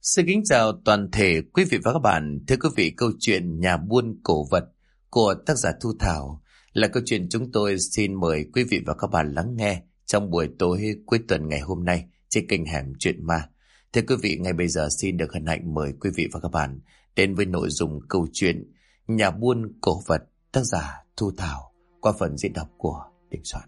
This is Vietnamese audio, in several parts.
Xin kính chào toàn thể quý vị và các bạn. Thưa quý vị, câu chuyện Nhà buôn cổ vật của tác giả Thu Thảo là câu chuyện chúng tôi xin mời quý vị và các bạn lắng nghe trong buổi tối cuối tuần ngày hôm nay trên kênh Hẻm Chuyện Ma. Thưa quý vị, ngay bây giờ xin được hân hạnh mời quý vị và các bạn đến với nội dung câu chuyện Nhà buôn cổ vật tác giả Thu Thảo qua phần diễn đọc của Đình Soạn.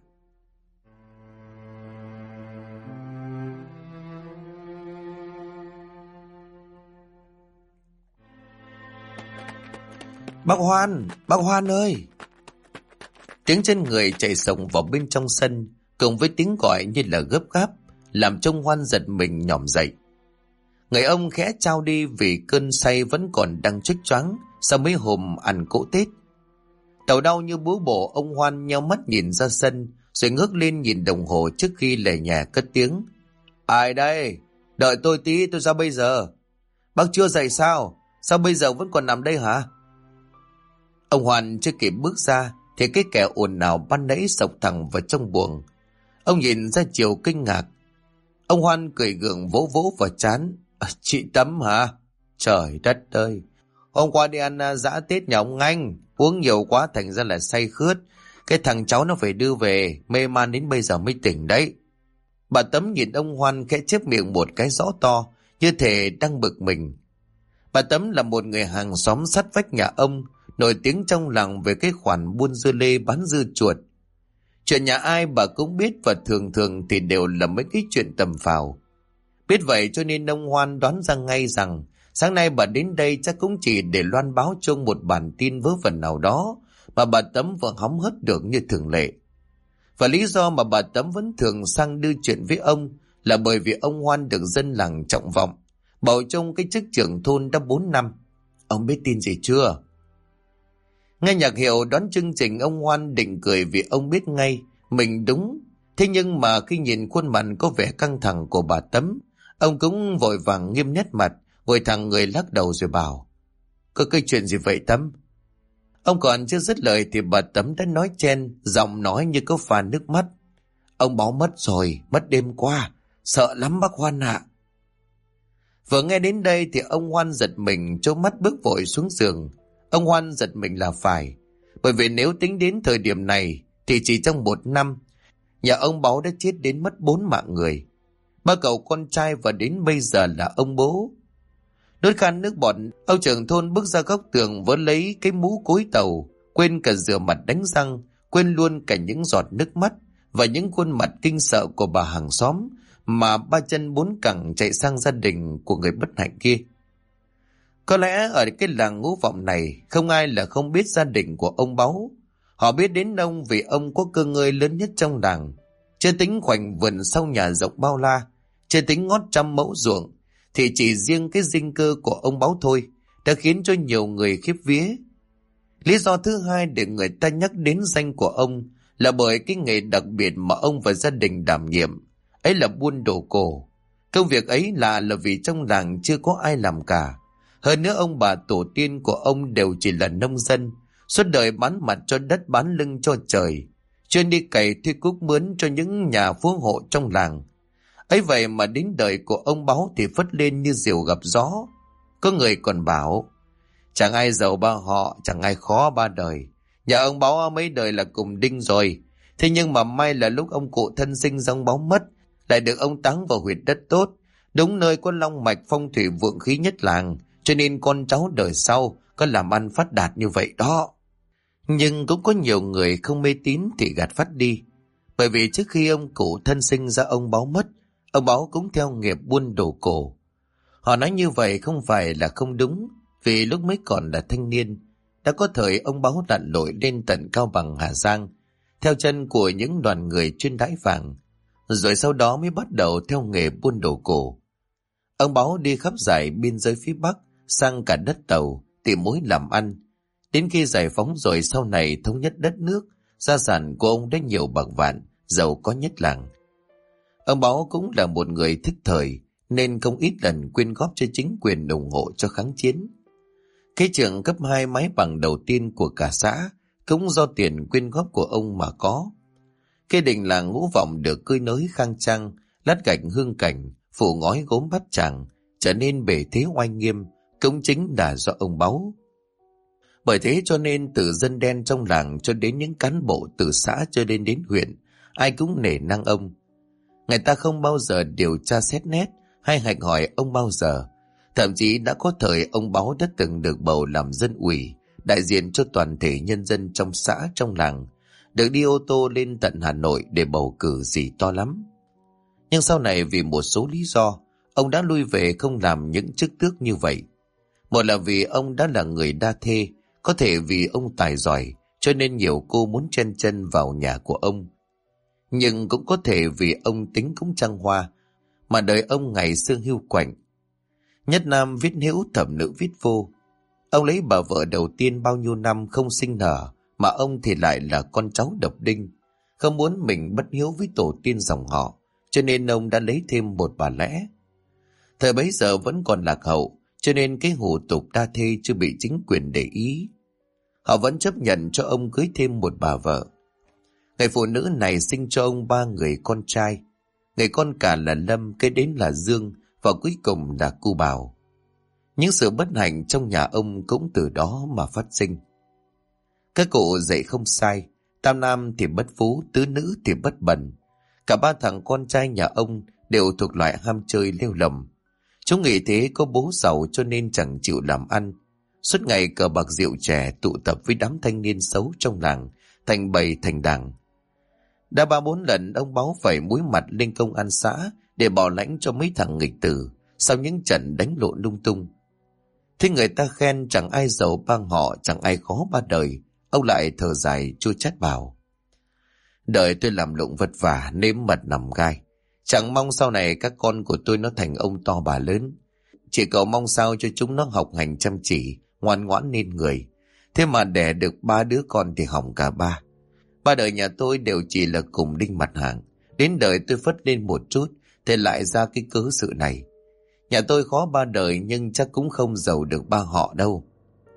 Bác Hoan ơi! Tiếng chân người chạy xồng vào bên trong sân, cùng với tiếng gọi như là gấp gáp, làm trông Hoan giật mình nhỏm dậy. Người ông khẽ trao đi vì cơn say vẫn còn đang choáng choáng sau mấy hôm ăn cỗ Tết. Đầu đau như búa bổ, ông Hoan nheo mắt nhìn ra sân, rồi ngước lên nhìn đồng hồ trước khi lề nhà cất tiếng. Ai đây? Đợi tôi tí, tôi ra bây giờ. Bác chưa dậy sao? Sao bây giờ vẫn còn nằm đây hả? Ông Hoan chưa kịp bước ra thì cái kẻ ồn ào ban nãy sộc thẳng vào trong buồng. Ông nhìn ra chiều kinh ngạc. Ông Hoan cười gượng vỗ vỗ vào trán. Chị Tấm hả? Trời đất ơi! Hôm qua đi ăn dã Tết nhà ông Anh, uống nhiều quá thành ra là say khướt. Cái thằng cháu nó phải đưa về, mê man đến bây giờ mới tỉnh đấy. Bà Tấm nhìn ông Hoan khẽ chép miệng một cái rõ to, như thể đang bực mình. Bà Tấm là một người hàng xóm sát vách nhà ông, nổi tiếng trong làng về cái khoản buôn dưa lê bán dưa chuột. Chuyện nhà ai bà cũng biết, và thường thường thì đều là mấy cái chuyện tầm phào. Biết vậy cho nên ông Hoan đoán ra ngay rằng sáng nay bà đến đây chắc cũng chỉ để loan báo cho một bản tin vớ vẩn nào đó mà bà Tấm vẫn hóng hớt được như thường lệ. Và lý do mà bà Tấm vẫn thường sang đưa chuyện với ông là bởi vì ông Hoan được dân làng trọng vọng, bầu trong cái chức trưởng thôn đã 4 năm. Ông biết tin gì chưa? Nghe nhạc hiệu đoán chương trình, ông Hoan định cười vì ông biết ngay mình đúng. Thế nhưng mà khi nhìn khuôn mặt có vẻ căng thẳng của bà Tấm, ông cũng vội vàng nghiêm nét mặt, ngồi thẳng người lắc đầu rồi bảo. Có cái chuyện gì vậy Tấm? Ông còn chưa dứt lời thì bà Tấm đã nói chen, giọng nói như có pha nước mắt. Ông Báo mất rồi, mất đêm qua, sợ lắm bác Hoan ạ. Vừa nghe đến đây thì ông Hoan giật mình, trố mắt bước vội xuống giường. Ông Hoan giật mình là phải, bởi vì nếu tính đến thời điểm này thì chỉ trong 1 năm, nhà ông Báo đã chết đến mất 4 mạng người. 3 cậu con trai và đến bây giờ là ông bố. Đôi khan nước bọt, ông trưởng thôn bước ra góc tường vớ lấy cái mũ cối tàu, quên cả rửa mặt đánh răng, quên luôn cả những giọt nước mắt và những khuôn mặt kinh sợ của bà hàng xóm, mà 3 chân 4 cẳng chạy sang gia đình của người bất hạnh kia. Có lẽ ở cái làng Ngũ Vọng này không ai là không biết gia đình của ông Báu. Họ biết đến ông vì ông có cơ ngơi lớn nhất trong làng. Chưa tính khoảnh vườn sau nhà rộng bao la, chưa tính ngót trăm mẫu ruộng, thì chỉ riêng cái dinh cơ của ông Báu thôi đã khiến cho nhiều người khiếp vía. Lý do thứ hai để người ta nhắc đến danh của ông là bởi cái nghề đặc biệt mà ông và gia đình đảm nhiệm, ấy là buôn đồ cổ. Công việc ấy là vì trong làng chưa có ai làm cả. Hơn nữa ông bà tổ tiên của ông đều chỉ là nông dân, suốt đời bán mặt cho đất bán lưng cho trời, chuyên đi cày thuê cuốc mướn cho những nhà phú hộ trong làng. Ấy vậy mà đến đời của ông Báo thì phất lên như diều gặp gió. Có người còn bảo, chẳng ai giàu ba họ, chẳng ai khó ba đời. Nhà ông Báo mấy đời là cùng đinh rồi. Thế nhưng mà may là lúc ông cụ thân sinh ra ông Báo mất, lại được ông táng vào huyệt đất tốt, đúng nơi có long mạch phong thủy vượng khí nhất làng, cho nên con cháu đời sau có làm ăn phát đạt như vậy đó. Nhưng cũng có nhiều người không mê tín thì gạt phát đi. Bởi vì trước khi ông cụ thân sinh ra ông Báo mất, ông Báo cũng theo nghiệp buôn đồ cổ. Họ nói như vậy không phải là không đúng, vì lúc mới còn là thanh niên, đã có thời ông Báo lặn lội lên tận Cao Bằng, Hà Giang, theo chân của những đoàn người chuyên đãi vàng, rồi sau đó mới bắt đầu theo nghề buôn đồ cổ. Ông Báo đi khắp dải biên giới phía Bắc, sang cả đất Tàu, tìm mối làm ăn. Đến khi giải phóng rồi sau này thống nhất đất nước, gia sản của ông đã nhiều bạc vạn, giàu có nhất làng. Ông Báo cũng là một người thức thời, nên không ít lần quyên góp cho chính quyền ủng hộ cho kháng chiến. Cái trường cấp 2 mái bằng đầu tiên của cả xã cũng do tiền quyên góp của ông mà có. Cái đình làng Ngũ Vọng được cơi nới khang trang, lát gạch hương cảnh, phủ ngói gốm bát tràng, trở nên bề thế oai nghiêm cũng chính là do ông Báu. Bởi thế cho nên từ dân đen trong làng cho đến những cán bộ từ xã cho đến huyện, ai cũng nể nang ông. Người ta không bao giờ điều tra xét nét hay hạch hỏi ông bao giờ. Thậm chí đã có thời ông Báu đã từng được bầu làm dân ủy, đại diện cho toàn thể nhân dân trong xã trong làng, được đi ô tô lên tận Hà Nội để bầu cử gì to lắm. Nhưng sau này vì một số lý do, ông đã lui về không làm những chức tước như vậy. Một là vì ông đã là người đa thê, có thể vì ông tài giỏi cho nên nhiều cô muốn chen chân vào nhà của ông. Nhưng cũng có thể vì ông tính cũng trăng hoa, mà đời ông ngày xưa hưu quạnh. Nhất nam viết hữu, thẩm nữ viết vô. Ông lấy bà vợ đầu tiên bao nhiêu năm không sinh nở, mà ông thì lại là con cháu độc đinh, không muốn mình bất hiếu với tổ tiên dòng họ, cho nên ông đã lấy thêm một bà lẽ. Thời bấy giờ vẫn còn lạc hậu, cho nên cái hủ tục đa thê chưa bị chính quyền để ý. Họ vẫn chấp nhận cho ông cưới thêm một bà vợ. Người phụ nữ này sinh cho ông 3 người con trai. Người con cả là Lâm, cái đến là Dương, và cuối cùng là Cu Bảo. Những sự bất hạnh trong nhà ông cũng từ đó mà phát sinh. Các cụ dạy không sai, tam nam thì bất phú, tứ nữ thì bất bần. Cả 3 thằng con trai nhà ông đều thuộc loại ham chơi lêu lỏng. Chúng nghĩ thế có bố giàu cho nên chẳng chịu làm ăn. Suốt ngày cờ bạc rượu chè, tụ tập với đám thanh niên xấu trong làng, thành bầy thành đảng. Đã 3-4 lần ông Báu phải muối mặt lên công an xã để bảo lãnh cho mấy thằng nghịch tử sau những trận đánh lộn lung tung. Thế người ta khen chẳng ai giàu bang họ, chẳng ai khó ba đời, ông lại thở dài chua chát bảo: đời tôi làm lụng vất vả, nếm mật nằm gai, chẳng mong sau này các con của tôi nó thành ông to bà lớn. Chỉ cầu mong sao cho chúng nó học hành chăm chỉ, ngoan ngoãn nên người. Thế mà đẻ được 3 đứa con thì hỏng cả 3. 3 đời nhà tôi đều chỉ là cùng đinh mặt hàng. Đến đời tôi phất lên một chút thì lại ra cái cớ sự này. Nhà tôi khó 3 đời nhưng chắc cũng không giàu được 3 họ đâu.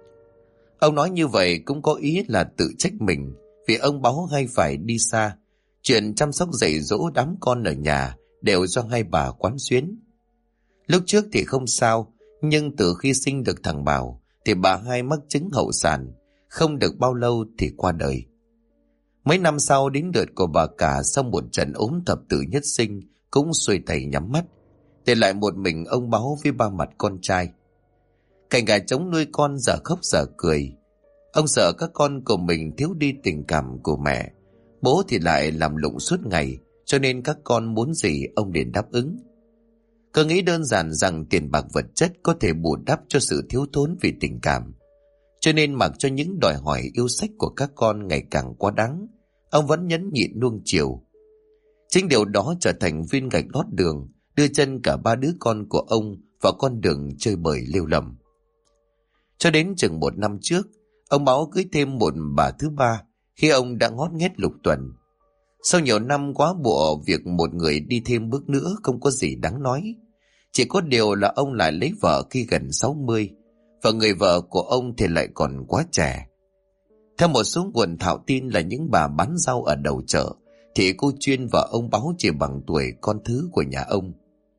Ông nói như vậy cũng có ý là tự trách mình, vì ông Báu hay phải đi xa. Chuyện chăm sóc dạy dỗ đám con ở nhà đều do hai bà quán xuyến. Lúc trước thì không sao, nhưng từ khi sinh được thằng Bảo thì bà hai mắc chứng hậu sản, không được bao lâu thì qua đời. Mấy năm sau đến lượt của bà cả, sau một trận ốm thập tử nhất sinh cũng xuôi tay nhắm mắt, để lại một mình ông Báu với 3 mặt con trai. Cảnh gà trống nuôi con giờ khóc giờ cười. Ông sợ các con của mình thiếu đi tình cảm của mẹ. Bố thì lại làm lụng suốt ngày, cho nên các con muốn gì ông liền đáp ứng. Cứ nghĩ đơn giản rằng tiền bạc vật chất có thể bù đắp cho sự thiếu thốn vì tình cảm, cho nên mặc cho những đòi hỏi yêu sách của các con ngày càng quá đáng, ông vẫn nhẫn nhịn nuông chiều. Chính điều đó trở thành viên gạch lót đường, đưa chân cả 3 đứa con của ông vào con đường chơi bời lêu lỏng. Cho đến chừng 1 năm trước, ông Mão cưới thêm một bà thứ 3 khi ông đã ngót nghét lục tuần. Sau nhiều năm quá bộ việc một người đi thêm bước nữa không có gì đáng nói. Chỉ có điều là ông lại lấy vợ khi gần 60, và người vợ của ông thì lại còn quá trẻ. Theo một số nguồn thạo tin là những bà bán rau ở đầu chợ, thì cô Chuyên và ông Báu chỉ bằng tuổi con thứ của nhà ông.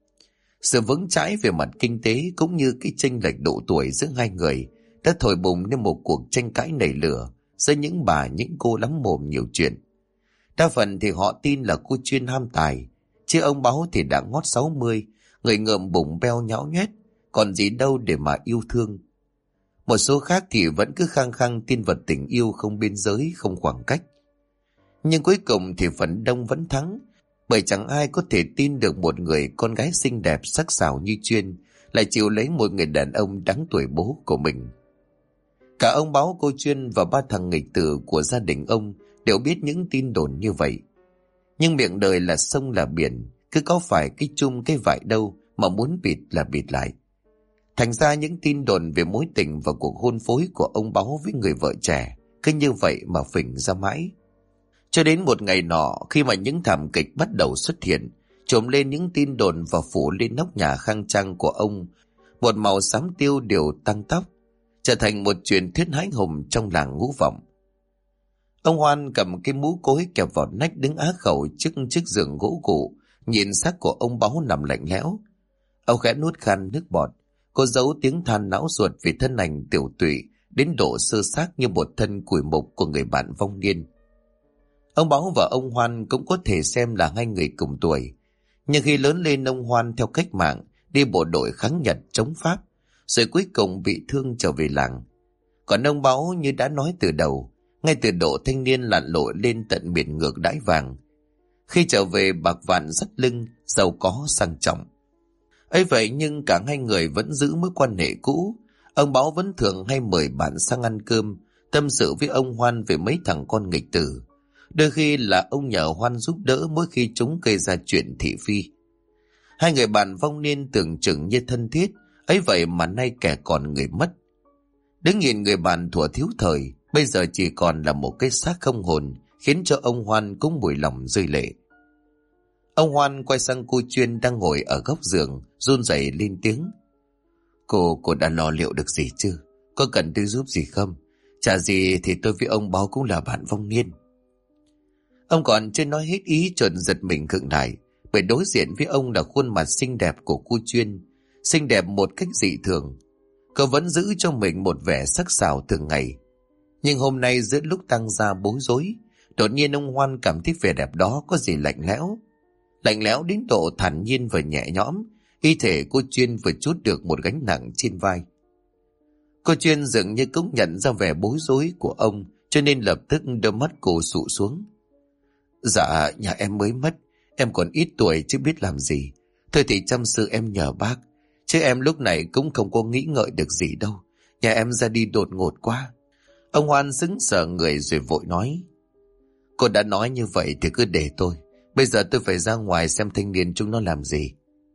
Sự vững chãi về mặt kinh tế cũng như cái chênh lệch độ tuổi giữa hai người đã thổi bùng nên một cuộc tranh cãi nảy lửa giữa những bà những cô lắm mồm nhiều chuyện. Đa phần thì họ tin là cô Chuyên ham tài, chứ ông Báu thì đã ngót 60, người ngợm bụng beo nhão nhoét, còn gì đâu để mà yêu thương. Một số khác thì vẫn cứ khăng khăng tin vào tình yêu không biên giới, không khoảng cách. Nhưng cuối cùng thì phần đông vẫn thắng, bởi chẳng ai có thể tin được một người con gái xinh đẹp sắc sảo như Chuyên lại chịu lấy một người đàn ông đáng tuổi bố của mình. Cả ông Báu, cô Chuyên và 3 thằng nghịch tử của gia đình ông đều biết những tin đồn như vậy. Nhưng miệng đời là sông là biển, cứ có phải cái chung cái vải đâu mà muốn bịt là bịt lại. Thành ra những tin đồn về mối tình và cuộc hôn phối của ông Báu với người vợ trẻ cứ như vậy mà phình ra mãi. Cho đến một ngày nọ, khi mà những thảm kịch bắt đầu xuất hiện, trộm lên những tin đồn và phủ lên nóc nhà khang trang của ông một màu xám tiêu đều tăng tóc, trở thành một truyền thuyết hãi hùng trong làng Ngũ Vọng. Ông Hoan cầm cái mũ cối kẹp vào nách, đứng á khẩu trước chiếc giường gỗ cụ, nhìn xác của ông Báu nằm lạnh lẽo. Ông khẽ nuốt khan nước bọt. Cô giấu tiếng than não ruột vì thân ảnh tiểu tụy đến độ sơ xác như một thân củi mục của người bạn vong niên. Ông Báo và ông Hoan cũng có thể xem là hai người cùng tuổi. Nhưng khi lớn lên, ông Hoan theo cách mạng, đi bộ đội kháng Nhật chống Pháp, rồi cuối cùng bị thương trở về làng. Còn ông Báo như đã nói từ đầu, ngay từ độ thanh niên lặn lội lên tận miền ngược đãi vàng. Khi trở về, bạc vạn dắt lưng, giàu có sang trọng. Ấy vậy nhưng cả hai người vẫn giữ mối quan hệ cũ. Ông Báo vẫn thường hay mời bạn sang ăn cơm, tâm sự với ông Hoan về mấy thằng con nghịch tử. Đôi khi là ông nhờ Hoan giúp đỡ mỗi khi chúng gây ra chuyện thị phi. Hai người bạn vong niên tưởng chừng như thân thiết, ấy vậy mà nay kẻ còn người mất. Đứng nhìn người bạn thuở thiếu thời, bây giờ chỉ còn là một cái xác không hồn, khiến cho ông Hoan cũng mùi lòng rơi lệ. Ông Hoan quay sang cô Chuyên đang ngồi ở góc giường, run rẩy lên tiếng. Cô đã lo liệu được gì chưa? Có cần tôi giúp gì không? Chả gì thì tôi với ông Báo cũng là bạn vong niên. Ông còn chưa nói hết ý, chợt giật mình khựng lại, bởi đối diện với ông là khuôn mặt xinh đẹp của cô Chuyên, xinh đẹp một cách dị thường. Cô vẫn giữ cho mình một vẻ sắc sảo thường ngày. Nhưng hôm nay giữa lúc tăng ra bối rối, đột nhiên ông Hoan cảm thấy vẻ đẹp đó có gì lạnh lẽo. Lạnh lẽo đến độ thản nhiên và nhẹ nhõm, y thể cô Chuyên vừa trút được một gánh nặng trên vai. Cô Chuyên dường như cũng nhận ra vẻ bối rối của ông, cho nên lập tức đôi mắt cô sụ xuống. Dạ, nhà em mới mất, em còn ít tuổi chứ biết làm gì. Thôi thì chăm sự em nhờ bác, chứ em lúc này cũng không có nghĩ ngợi được gì đâu. Nhà em ra đi đột ngột quá. Ông Hoan sững sờ người rồi vội nói. Cô đã nói như vậy thì cứ để tôi. Bây giờ tôi phải ra ngoài xem thanh niên chúng nó làm gì.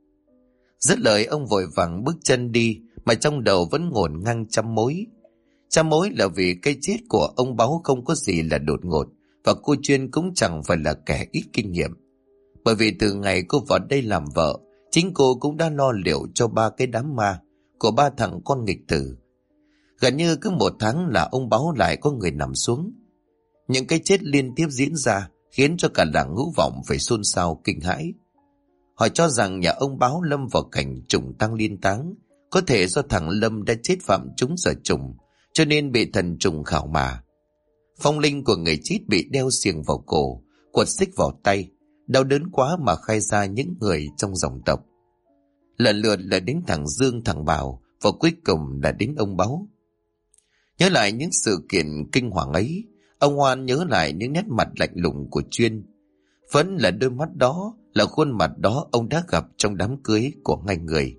Dứt lời ông vội vàng bước chân đi, mà trong đầu vẫn ngổn ngang trăm mối. Trăm mối là vì cái chết của ông Báo không có gì là đột ngột, và cô Chuyên cũng chẳng phải là kẻ ít kinh nghiệm. Bởi vì từ ngày cô vào đây làm vợ, chính cô cũng đã lo liệu cho 3 cái đám ma của 3 thằng con nghịch tử. Gần như cứ 1 tháng là ông Báo lại có người nằm xuống. Những cái chết liên tiếp diễn ra khiến cho cả làng Ngũ Vọng phải xôn xao kinh hãi. Họ cho rằng nhà ông Báo lâm vào cảnh trùng tăng liên táng, có thể do thằng Lâm đã chết phạm trúng giờ trùng, cho nên bị thần trùng khảo mà. Phong linh của người chết bị đeo xiềng vào cổ, quật xích vào tay, đau đớn quá mà khai ra những người trong dòng tộc. Lần lượt là đến thằng Dương, thằng Bảo, và cuối cùng là đến ông Báo. Nhớ lại những sự kiện kinh hoàng ấy, ông Hoan nhớ lại những nét mặt lạnh lùng của Chuyên. Vẫn là đôi mắt đó, là khuôn mặt đó ông đã gặp trong đám cưới của hai người.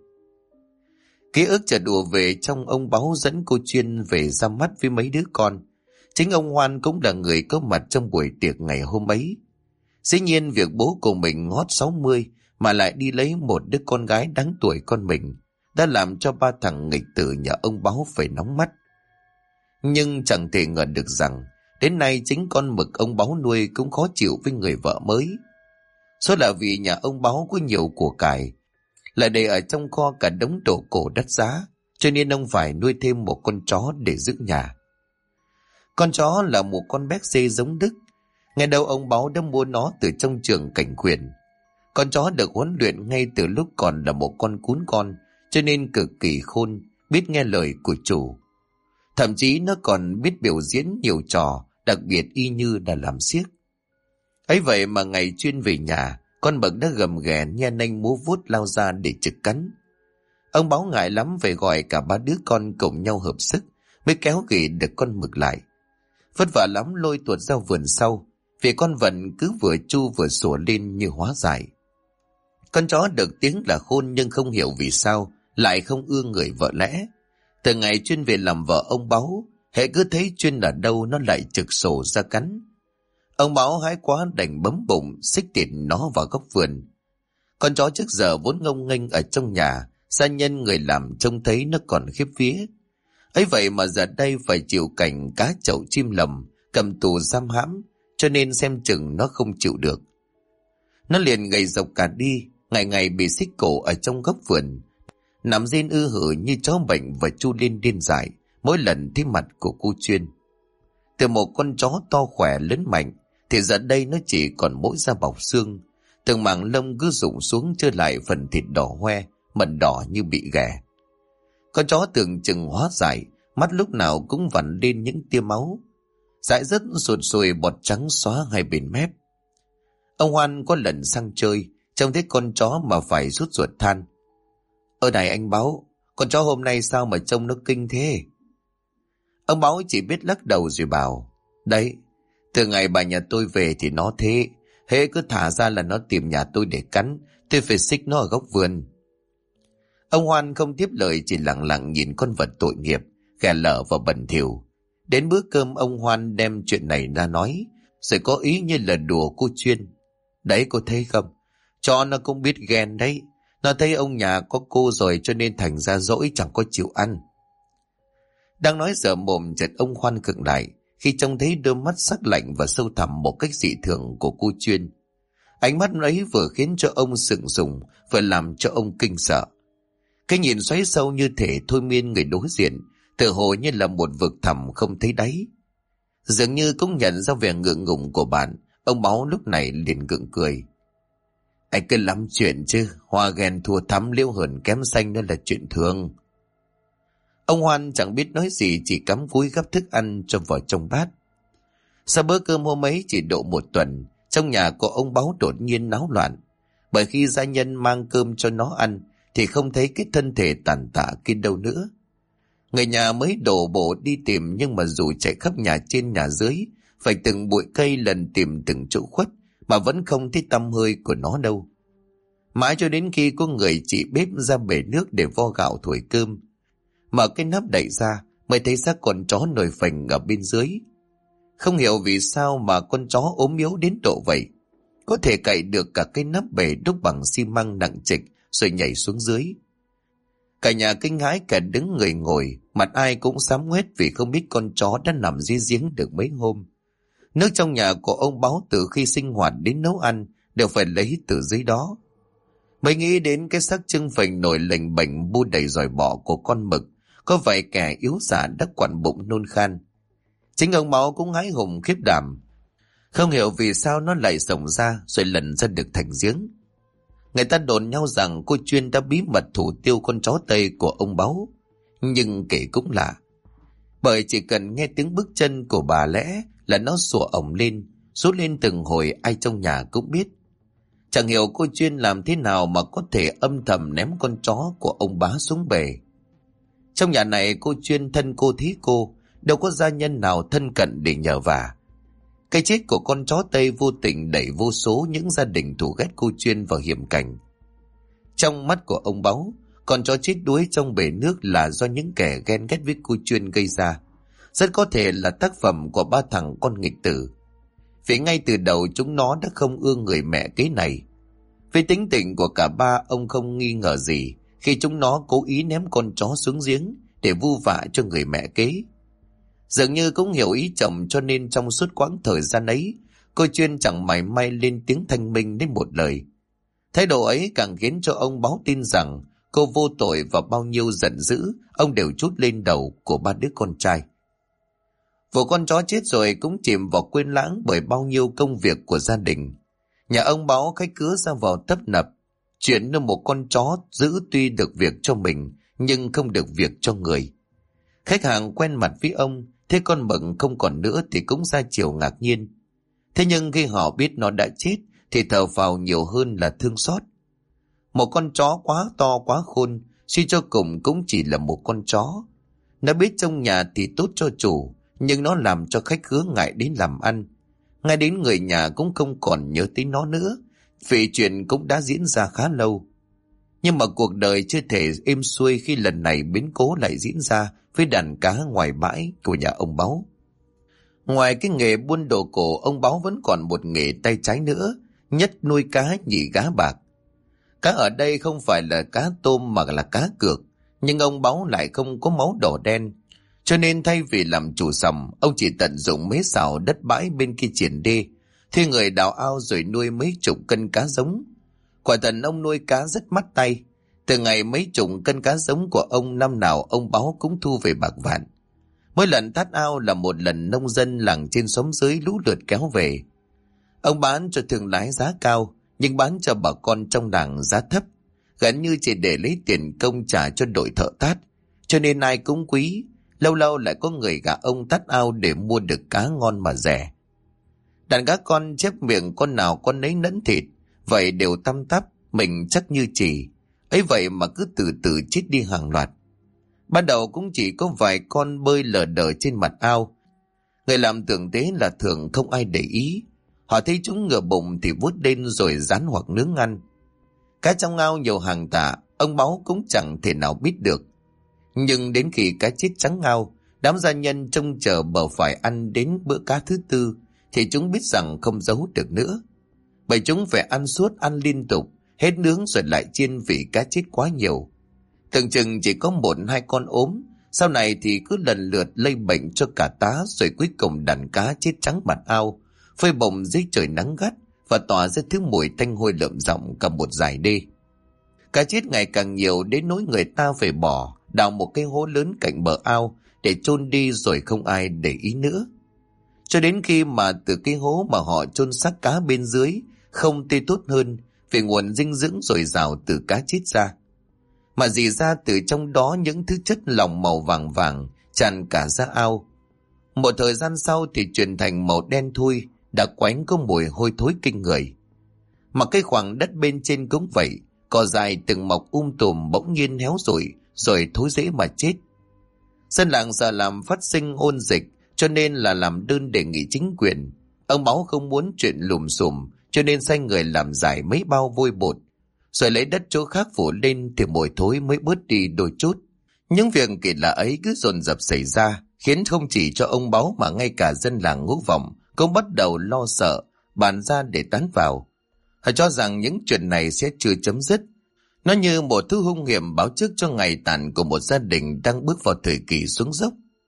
Ký ức chợt ùa về trong ông Báo dẫn cô Chuyên về ra mắt với mấy đứa con. Chính ông Hoan cũng là người có mặt trong buổi tiệc ngày hôm ấy. Dĩ nhiên việc bố của mình ngót 60 mà lại đi lấy một đứa con gái đáng tuổi con mình đã làm cho 3 thằng nghịch tử nhà ông Báo phải nóng mắt. Nhưng chẳng thể ngờ được rằng đến nay chính con mực ông Báo nuôi cũng khó chịu với người vợ mới. Số là vì nhà ông Báo có nhiều của cải, lại để ở trong kho cả đống đồ cổ đắt giá, cho nên ông phải nuôi thêm một con chó để giữ nhà. Con chó là một con béc xê giống Đức. Ngày đầu ông Báo đã mua nó từ trong trường cảnh quyền. Con chó được huấn luyện ngay từ lúc còn là một con cún con, cho nên cực kỳ khôn, biết nghe lời của chủ. Thậm chí nó còn biết biểu diễn nhiều trò, đặc biệt y như là làm xiếc. Ấy vậy mà ngày Chuyên về nhà, con mực đã gầm ghè nhe nanh múa vuốt lao ra để trực cắn. Ông Báo ngại lắm, phải gọi cả 3 đứa con cùng nhau hợp sức mới kéo ghì được con mực lại. Vất vả lắm lôi tuột ra vườn sau, vì con vật cứ vừa chu vừa sủa lên như hóa giải. Con chó được tiếng là khôn, nhưng không hiểu vì sao lại không ưa người vợ lẽ. Từ ngày Chuyên về làm vợ ông Báo, hễ cứ thấy Chuyên ở đâu nó lại trực sổ ra cắn. Ông Báo hái quá đành bấm bụng xích thịt nó vào góc vườn. Con chó trước giờ vốn ngông nghênh ở trong nhà, gia nhân người làm trông thấy nó còn khiếp vía. Ấy vậy mà giờ đây phải chịu cảnh cá chậu chim lầm, cầm tù giam hãm, cho nên xem chừng nó không chịu được. Nó liền gầy dọc cả đi, ngày ngày bị xích cổ ở trong góc vườn, nằm rên ư hử như chó bệnh và chu lên điên dại mỗi lần thấy mặt của cô Chuyên. Từ một con chó to khỏe lớn mạnh thì giờ đây nó chỉ còn mỗi da bọc xương, từng mảng lông cứ rụng xuống trơ lại phần thịt đỏ hoe mẩn đỏ như bị ghẻ. Con chó tưởng chừng hóa dại, mắt lúc nào cũng vằn lên những tia máu. Dại rất sụt sùi, bọt trắng xóa hai bên mép. Ông Hoan có lần sang chơi, trông thấy con chó mà phải rút ruột than. Ở này anh Báo, con chó hôm nay sao mà trông nó kinh thế? Ông Báo chỉ biết lắc đầu rồi bảo, đấy, từ ngày bà nhà tôi về thì nó thế, hễ cứ thả ra là nó tìm nhà tôi để cắn, tôi phải xích nó ở góc vườn. Ông Hoan không tiếp lời, chỉ lặng lặng nhìn con vật tội nghiệp, ghẻ lở và bẩn thỉu. Đến bữa cơm ông Hoan đem chuyện này ra nói, rồi có ý như là đùa cô Chuyên. Đấy cô thấy không, chó nó cũng biết ghen đấy, nó thấy ông nhà có cô rồi cho nên thành ra dỗi chẳng có chịu ăn. Đang nói dở mồm, chợt ông Hoan khựng lại khi trông thấy đôi mắt sắc lạnh và sâu thẳm một cách dị thường của cô Chuyên. Ánh mắt ấy vừa khiến cho ông sững sùng, vừa làm cho ông kinh sợ. Cái nhìn xoáy sâu như thể thôi miên người đối diện, tựa hồ như là một vực thẳm không thấy đáy. Dường như cũng nhận ra vẻ ngượng ngùng của bạn, ông Báo lúc này liền gượng cười. Anh cứ lắm chuyện chứ, hoa ghen thua thắm liễu hờn kém xanh đó là chuyện thường. Ông Hoan chẳng biết nói gì, chỉ cắm cúi gắp thức ăn cho vào trong bát. Sau bữa cơm hôm ấy chỉ độ một tuần, trong nhà của ông Báo đột nhiên náo loạn. Bởi khi gia nhân mang cơm cho nó ăn thì không thấy cái thân thể tàn tạ kia đâu nữa. Người nhà mới đổ bộ đi tìm, nhưng mà dù chạy khắp nhà trên nhà dưới, phải từng bụi cây lần tìm từng chỗ khuất, mà vẫn không thấy tăm hơi của nó đâu. Mãi cho đến khi có người chỉ bếp ra bể nước để vo gạo thổi cơm, mở cái nắp đậy ra mới thấy xác con chó nổi phình ở bên dưới. Không hiểu vì sao mà con chó ốm yếu đến độ vậy, có thể cậy được cả cái nắp bể đúc bằng xi măng nặng trịch rồi nhảy xuống dưới. Cả nhà kinh hãi, cả đứng người ngồi, mặt ai cũng xám ngoét vì không biết con chó đã nằm dưới giếng được mấy hôm. Nước trong nhà của ông Báo từ khi sinh hoạt đến nấu ăn đều phải lấy từ dưới đó. Mới nghĩ đến cái xác trưng phình nổi lềnh bềnh bu đầy dòi bọ của con mực, có vài kẻ yếu dạ đã quặn bụng nôn khan. Chính ông Báo cũng hái hùng khiếp đảm, không hiểu vì sao nó lại xổng ra rồi lần ra được thành giếng. Người ta đồn nhau rằng cô Chuyên đã bí mật thủ tiêu con chó Tây của ông Báo. Nhưng kể cũng lạ, bởi chỉ cần nghe tiếng bước chân của bà Lẽ là nó sủa ổng lên, rút lên từng hồi, ai trong nhà cũng biết. Chẳng hiểu cô Chuyên làm thế nào mà có thể âm thầm ném con chó của ông Bá xuống bể. Trong nhà này cô Chuyên thân cô thí cô, đâu có gia nhân nào thân cận để nhờ vả. Cái chết của con chó Tây vô tình đẩy vô số những gia đình thù ghét cô Chuyên vào hiểm cảnh. Trong mắt của ông Báu, con chó chết đuối trong bể nước là do những kẻ ghen ghét với cô Chuyên gây ra. Rất có thể là tác phẩm của ba thằng con nghịch tử. Vì ngay từ đầu chúng nó đã không ưa người mẹ kế này. Về tính tình của cả ba, ông không nghi ngờ gì khi chúng nó cố ý ném con chó xuống giếng để vu vạ cho người mẹ kế. Dường như cũng hiểu ý chồng, cho nên trong suốt quãng thời gian ấy, cô Chuyên chẳng mảy may lên tiếng thanh minh đến một lời. Thái độ ấy càng khiến cho ông Báo tin rằng cô vô tội, và bao nhiêu giận dữ ông đều trút lên đầu của ba đứa con trai. Vụ con chó chết rồi cũng chìm vào quên lãng bởi bao nhiêu công việc của gia đình. Nhà ông Báo khách cứ ra vào tấp nập. Chuyện nuôi một con chó giữ tuy được việc cho mình nhưng không được việc cho người. Khách hàng quen mặt với ông, thế con mực không còn nữa thì cũng ra chiều ngạc nhiên. Thế nhưng khi họ biết nó đã chết thì thở phào nhiều hơn là thương xót. Một con chó quá to quá khôn, suy cho cùng cũng chỉ là một con chó. Nó biết trong nhà thì tốt cho chủ, nhưng nó làm cho khách khứa ngại đến làm ăn. Ngay đến người nhà cũng không còn nhớ tới nó nữa, vì chuyện cũng đã diễn ra khá lâu. Nhưng mà cuộc đời chưa thể êm xuôi khi lần này biến cố lại diễn ra với đàn cá ngoài bãi của nhà ông Báo. Ngoài cái nghề buôn đồ cổ, ông Báo vẫn còn một nghề tay trái nữa, nhất nuôi cá, nhì gá bạc. Cá ở đây không phải là cá tôm mà là cá cược, nhưng ông Báo lại không có máu đỏ đen. Cho nên thay vì làm chủ sòng, ông chỉ tận dụng mấy xào đất bãi bên kia triển đê, thuê người đào ao rồi nuôi mấy chục cân cá giống. Quả thật ông nuôi cá rất mắt tay. Từ ngày mấy chục cân cá giống của ông, năm nào ông Báo cũng thu về bạc vạn. Mỗi lần thắt ao là một lần nông dân làng trên xóm dưới lũ lượt kéo về. Ông bán cho thương lái giá cao, nhưng bán cho bà con trong làng giá thấp. gần như chỉ để lấy tiền công trả cho đội thợ tát, cho nên ai cũng quý. Lâu lâu lại có người gạ ông tát ao để mua được cá ngon mà rẻ. Đàn cá con chép miệng con nào con nấy nẫn thịt, vậy đều tăm tắp, mình chắc như chỉ. Ấy vậy mà cứ từ từ chết đi hàng loạt. Ban đầu cũng chỉ có vài con bơi lờ đờ trên mặt ao. Người làm tưởng thế là thường không ai để ý. Họ thấy chúng ngửa bụng thì vuốt lên rồi rán hoặc nướng ăn. Cá trong ao nhiều hàng tạ, ông Báu cũng chẳng thể nào biết được. Nhưng đến khi cá chết trắng ao, đám gia nhân trông chờ bờ phải ăn đến bữa cá thứ tư, thì chúng biết rằng không giấu được nữa. Bởi chúng phải ăn suốt, ăn liên tục, hết nướng rồi lại chiên vì cá chết quá nhiều. Tưởng chừng chỉ có 1-2 con ốm, sau này thì cứ lần lượt lây bệnh cho cả tá, rồi cuối cùng đàn cá chết trắng mặt ao, phơi bồng dưới trời nắng gắt và tỏa ra thứ mùi tanh hôi lợm giọng cả một dải đê. Cá chết ngày càng nhiều đến nỗi người ta phải đào một cái hố lớn cạnh bờ ao để chôn đi rồi không ai để ý nữa. Cho đến khi mà từ cái hố mà họ chôn xác cá bên dưới không tươi tốt hơn vì nguồn dinh dưỡng dồi dào từ cá chết ra, mà dì ra từ trong đó những thứ chất lỏng màu vàng vàng tràn cả ra ao. Một thời gian sau thì chuyển thành màu đen thui, đã quánh có mùi hôi thối kinh người. Mà cái khoảng đất bên trên cũng vậy, cỏ dài từng mọc tùm bỗng nhiên héo rụi rồi thối rễ mà chết. Dân làng sợ làm phát sinh ôn dịch, cho nên là làm đơn đề nghị chính quyền. Ông Báu không muốn chuyện lùm xùm, cho nên sai người làm giải mấy bao vôi bột, rồi lấy đất chỗ khác phủ lên thì mùi thối mới bớt đi đôi chút. Những việc kỳ lạ ấy cứ dồn dập xảy ra, khiến không chỉ cho ông Báu mà ngay cả dân làng Ngũ Vọng cũng bắt đầu lo sợ, bàn ra để tán vào. Họ cho rằng những chuyện này sẽ chưa chấm dứt. Nó như một thứ hung hiểm báo trước cho ngày tàn của một gia đình đang bước vào thời kỳ xuống dốc.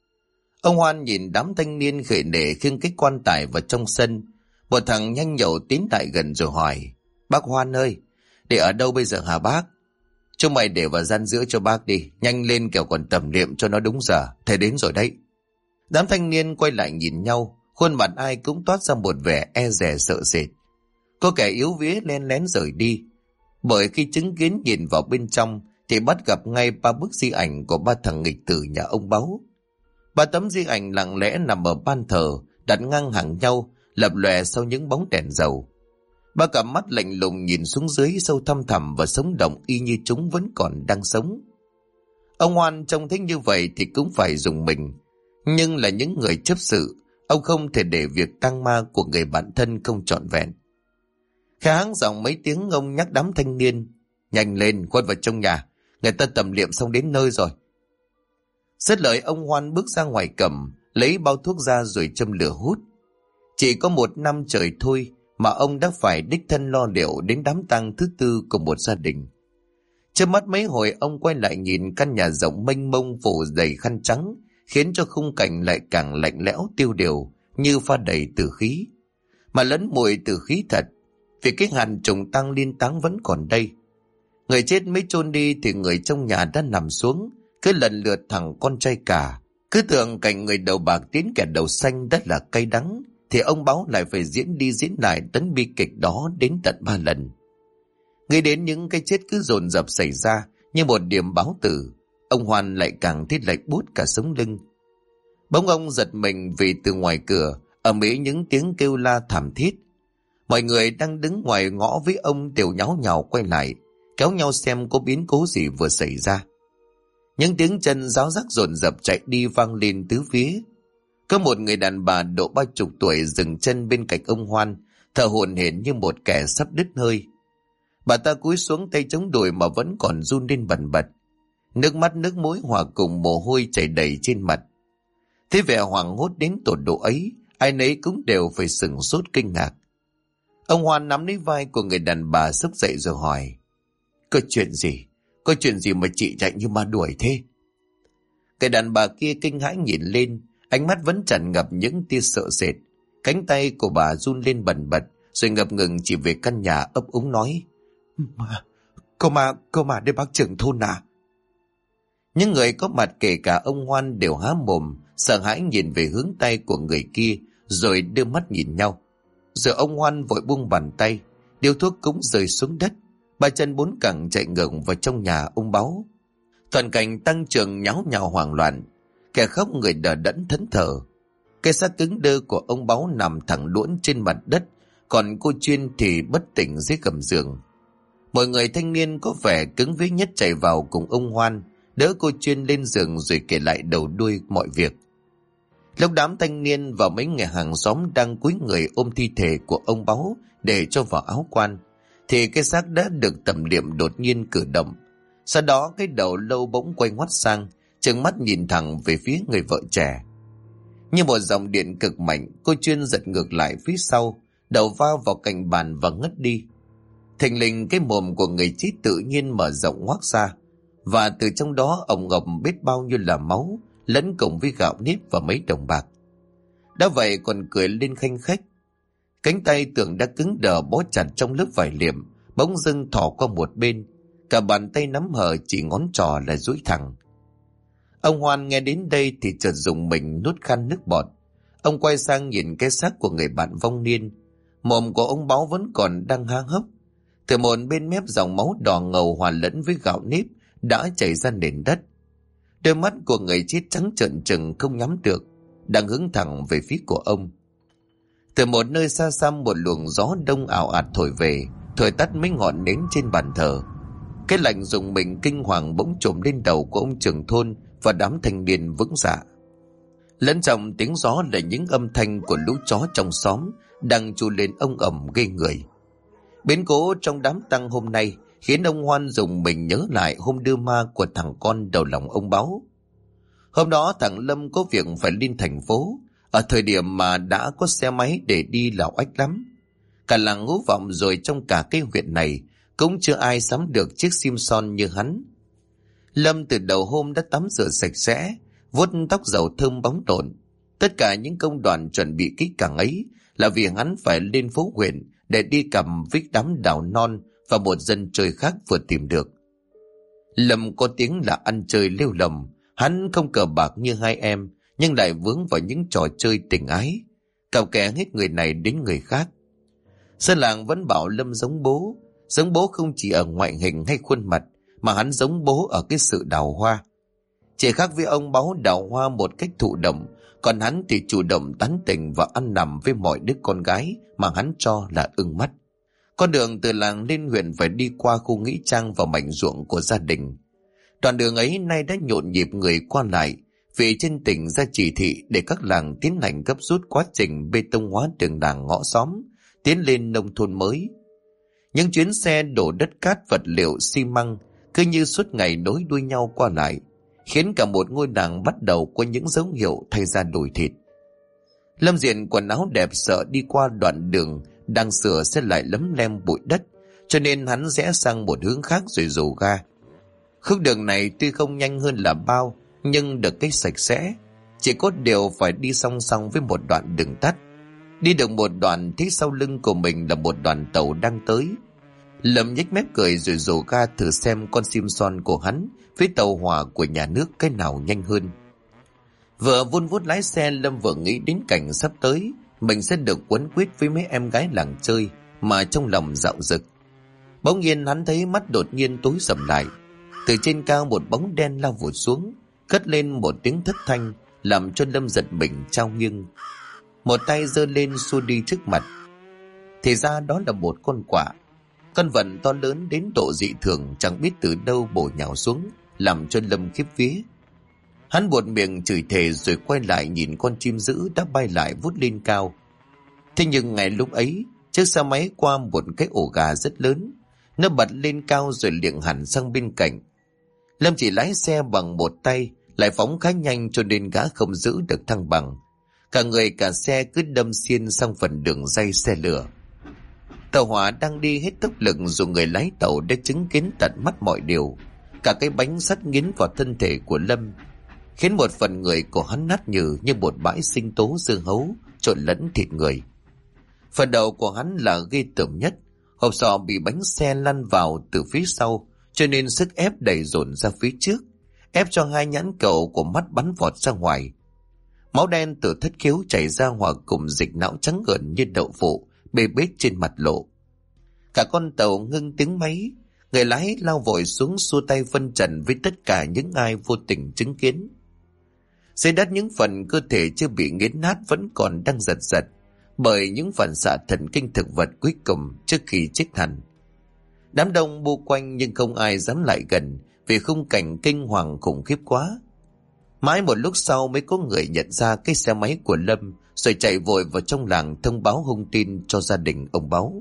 Ông Hoan nhìn đám thanh niên khệ nệ khiêng cái quan tài vào trong sân. Một thằng nhanh nhậu tiến lại gần rồi hỏi: "Bác Hoan ơi, để ở đâu bây giờ hả bác?" "Chúng mày để vào gian giữa cho bác đi, nhanh lên kẻo còn tẩm niệm cho nó đúng giờ, thầy đến rồi đấy." Đám thanh niên quay lại nhìn nhau, khuôn mặt ai cũng toát ra một vẻ e dè sợ sệt. Có kẻ yếu vía len lén rời đi, bởi khi chứng kiến nhìn vào bên trong thì bắt gặp ngay 3 bức di ảnh của 3 thằng nghịch tử nhà ông Báu. 3 tấm di ảnh lặng lẽ nằm ở ban thờ, đặt ngang hàng nhau, lập lòe sau những bóng đèn dầu. 3 cặp mắt lạnh lùng nhìn xuống dưới sâu thăm thẳm và sống động y như chúng vẫn còn đang sống. Ông Hoan trông thấy như vậy thì cũng phải rùng mình, nhưng là những người chấp sự, ông không thể để việc tang ma của người bạn thân không trọn vẹn. Khẽ hắng giọng mấy tiếng, ông nhắc đám thanh niên: "Nhanh lên, khuất vào trong nhà, người ta tầm liệm xong đến nơi rồi." Dứt lời, ông Hoan bước ra ngoài cầm, lấy bao thuốc ra rồi châm lửa hút. Chỉ có 1 năm trời thôi mà ông đã phải đích thân lo liệu đến đám tang thứ tư của một gia đình. Chớp mắt mấy hồi, ông quay lại nhìn căn nhà rộng mênh mông phủ đầy khăn trắng, khiến cho khung cảnh lại càng lạnh lẽo tiêu điều, như pha đầy tử khí, mà lẫn mùi tử khí thật, vì cái hàn trùng tang liên táng vẫn còn đây. Người chết mới chôn đi thì người trong nhà đã nằm xuống, cứ lần lượt thằng con trai cả. Cứ tưởng cảnh người đầu bạc tiến kẻ đầu xanh rất là cay đắng, thì ông Báu lại phải diễn đi diễn lại tấn bi kịch đó đến tận 3 lần. Nghĩ đến những cái chết cứ dồn dập xảy ra như một điểm báo tử, ông Hoan lại càng thấy lạnh buốt cả sống lưng. Bỗng ông giật mình vì từ ngoài cửa ầm ĩ những tiếng kêu la thảm thiết. Mọi người đang đứng ngoài ngõ với ông đều nháo nhào quay lại, kéo nhau xem có biến cố gì vừa xảy ra. Những tiếng chân ráo rắc dồn dập chạy đi vang lên tứ phía. Có một người đàn bà độ 30 tuổi dừng chân bên cạnh ông Hoan, thở hổn hển như một kẻ sắp đứt hơi. Bà ta cúi xuống, tay chống đùi mà vẫn còn run lên bần bật. Nước mắt nước mũi hòa cùng mồ hôi chảy đầy trên mặt. Thế vẻ hoảng hốt đến tột độ ấy, ai nấy cũng đều phải sửng sốt kinh ngạc. Ông Hoan nắm lấy vai của người đàn bà xốc dậy rồi hỏi: "Có chuyện gì? Có chuyện gì mà chị chạy như ma đuổi thế?" Cái đàn bà kia kinh hãi nhìn lên, ánh mắt vẫn tràn ngập những tia sợ sệt. Cánh tay của bà run lên bần bật, rồi ngập ngừng chỉ về căn nhà ấp úng nói: Cô mà đây bác trưởng thôn à?" Những người có mặt kể cả ông Hoan đều há mồm, sợ hãi nhìn về hướng tay của người kia, rồi đưa mắt nhìn nhau. Rồi ông Hoan vội buông bàn tay, điếu thuốc cũng rơi xuống đất. Ba chân bốn cẳng chạy ngược vào trong nhà ông Báu. Toàn cảnh tăng trường nháo nhào hoảng loạn, kẻ khóc người đờ đẫn thẫn thờ. Cái xác cứng đơ của ông Báu nằm thẳng đuỗn trên mặt đất, còn cô Chuyên thì bất tỉnh dưới gầm giường. Mọi người thanh niên có vẻ cứng vía nhất chạy vào cùng ông Hoan, đỡ cô Chuyên lên giường rồi kể lại đầu đuôi mọi việc. Lúc đám thanh niên và mấy người hàng xóm đang cúi người ôm thi thể của ông Báu để cho vào áo quan, thì cái xác đã được tẩm liệm đột nhiên cử động. Sau đó cái đầu lâu bỗng quay ngoắt sang, trừng mắt nhìn thẳng về phía người vợ trẻ. Như một dòng điện cực mạnh, cô Chuyên giật ngược lại phía sau, đầu va vào cạnh bàn và ngất đi. Thình lình cái mồm của người chết tự nhiên mở rộng ngoác ra, và từ trong đó ồng ọc biết bao nhiêu là máu, lẫn cùng với gạo nếp và mấy đồng bạc. Đã vậy còn cười lên khanh khách. Cánh tay tưởng đã cứng đờ bó chặt trong lớp vải liệm, bỗng dưng thò qua một bên, cả bàn tay nắm hở chỉ ngón trỏ là duỗi thẳng. Ông Hoan nghe đến đây thì chợt dùng mình nuốt khan nước bọt. Ông quay sang nhìn cái xác của người bạn vong niên. Mồm của ông Báu vẫn còn đang há hốc. Từ một bên mép dòng máu đỏ ngầu hòa lẫn với gạo nếp đã chảy ra nền đất. Đôi mắt của người chết trắng trợn trừng không nhắm được, đang hướng thẳng về phía của ông. Từ một nơi xa xăm một luồng gió đông ảo ạt thổi về, thổi tắt mấy ngọn nến trên bàn thờ. Cái lạnh dùng mình kinh hoàng bỗng trùm lên đầu của ông trưởng thôn và đám thanh niên vững dạ. Lẫn trong tiếng gió là những âm thanh của lũ chó trong xóm đang tru lên ông ầm gây người. Biến cố trong đám tang hôm nay khiến ông Hoan dùng mình nhớ lại hôm đưa ma của thằng con đầu lòng ông Báu. Hôm đó thằng Lâm có việc phải lên thành phố, ở thời điểm mà đã có xe máy để đi là oách lắm. Cả làng Ngũ Vọng rồi trong cả cái huyện này cũng chưa ai sắm được chiếc sim son như hắn. Lâm từ đầu hôm đã tắm rửa sạch sẽ, vuốt tóc dầu thơm bóng lộn. Tất cả những công đoạn chuẩn bị kỹ càng ấy là vì hắn phải lên phố huyện để đi cầm với đám đào non và một dân chơi khác vừa tìm được. Lâm có tiếng là ăn chơi lêu lồng, hắn không cờ bạc như hai em, nhưng lại vướng vào những trò chơi tình ái, cào kè hết người này đến người khác. Dân làng vẫn bảo Lâm giống bố không chỉ ở ngoại hình hay khuôn mặt, mà hắn giống bố ở cái sự đào hoa. Chỉ khác với ông Báu đào hoa một cách thụ động, còn hắn thì chủ động tán tỉnh và ăn nằm với mọi đứa con gái mà hắn cho là ưng mắt. Con đường từ làng lên huyện phải đi qua khu nghĩa trang và mảnh ruộng của gia đình. Đoạn đường ấy nay đã nhộn nhịp người qua lại, vì trên tỉnh ra chỉ thị để các làng tiến hành gấp rút quá trình bê tông hóa đường làng ngõ xóm, tiến lên nông thôn mới. Những chuyến xe đổ đất cát vật liệu xi măng cứ như suốt ngày nối đuôi nhau qua lại, khiến cả một ngôi làng bắt đầu có những dấu hiệu thay ra đổi thịt. Lâm diện quần áo đẹp sợ đi qua đoạn đường đang sửa sẽ lại lấm lem bụi đất, cho nên hắn rẽ sang một hướng khác rồi rồ ga. Khúc đường này tuy không nhanh hơn là bao, nhưng được cái sạch sẽ. Chỉ có điều phải đi song song với một đoạn đường tắt. Đi được một đoạn thấy sau lưng của mình là một đoàn tàu đang tới. Lâm nhếch mép cười rồi rồ ga thử xem con sim son của hắn với tàu hỏa của nhà nước cái nào nhanh hơn. Vừa vun vút lái xe, Lâm vừa nghĩ đến cảnh sắp tới mình sẽ được quấn quýt với mấy em gái làng chơi, mà trong lòng dạo dực. Bỗng nhiên hắn thấy mắt đột nhiên tối sầm lại. Từ trên cao một bóng đen lao vụt xuống, cất lên một tiếng thất thanh làm cho Lâm giật mình trao nghiêng. Một tay giơ lên xua đi trước mặt. Thì ra đó là một con quạ. Con vật to lớn đến độ dị thường, chẳng biết từ đâu bổ nhào xuống, làm cho Lâm khiếp vía. Hắn buột miệng chửi thề rồi quay lại nhìn con chim dữ đã bay lại vút lên cao. Thế nhưng ngay lúc ấy, chiếc xe máy qua một cái ổ gà rất lớn, nó bật lên cao rồi liệng hẳn sang bên cạnh. Lâm chỉ lái xe bằng một tay, lại phóng khá nhanh cho nên gã không giữ được thăng bằng. Cả người cả xe cứ đâm xiên sang phần đường ray xe lửa. Tàu hỏa đang đi hết tốc lực dù người lái tàu đã chứng kiến tận mắt mọi điều. Cả cái bánh sắt nghiến vào thân thể của Lâm, khiến một phần người của hắn nát nhừ như một bãi sinh tố dưa hấu trộn lẫn thịt người. Phần đầu của hắn là ghê tởm nhất, hộp sọ bị bánh xe lăn vào từ phía sau, cho nên sức ép đẩy dồn ra phía trước, ép cho hai nhãn cầu của mắt bắn vọt ra ngoài. Máu đen từ thất khiếu chảy ra hòa cùng dịch não trắng ngợn như đậu phụ bê bết trên mặt lộ. Cả con tàu ngưng tiếng máy, Người lái lao vội xuống xua tay phân trần với tất cả những ai vô tình chứng kiến. Dưới đất những phần cơ thể chưa bị nghiến nát vẫn còn đang giật giật bởi những phản xạ thần kinh thực vật cuối cùng trước khi chết hẳn. Đám đông bu quanh nhưng không ai dám lại gần vì khung cảnh kinh hoàng khủng khiếp quá. Mãi một lúc sau mới có người nhận ra cái xe máy của Lâm rồi chạy vội vào trong làng thông báo hung tin cho gia đình ông Báu.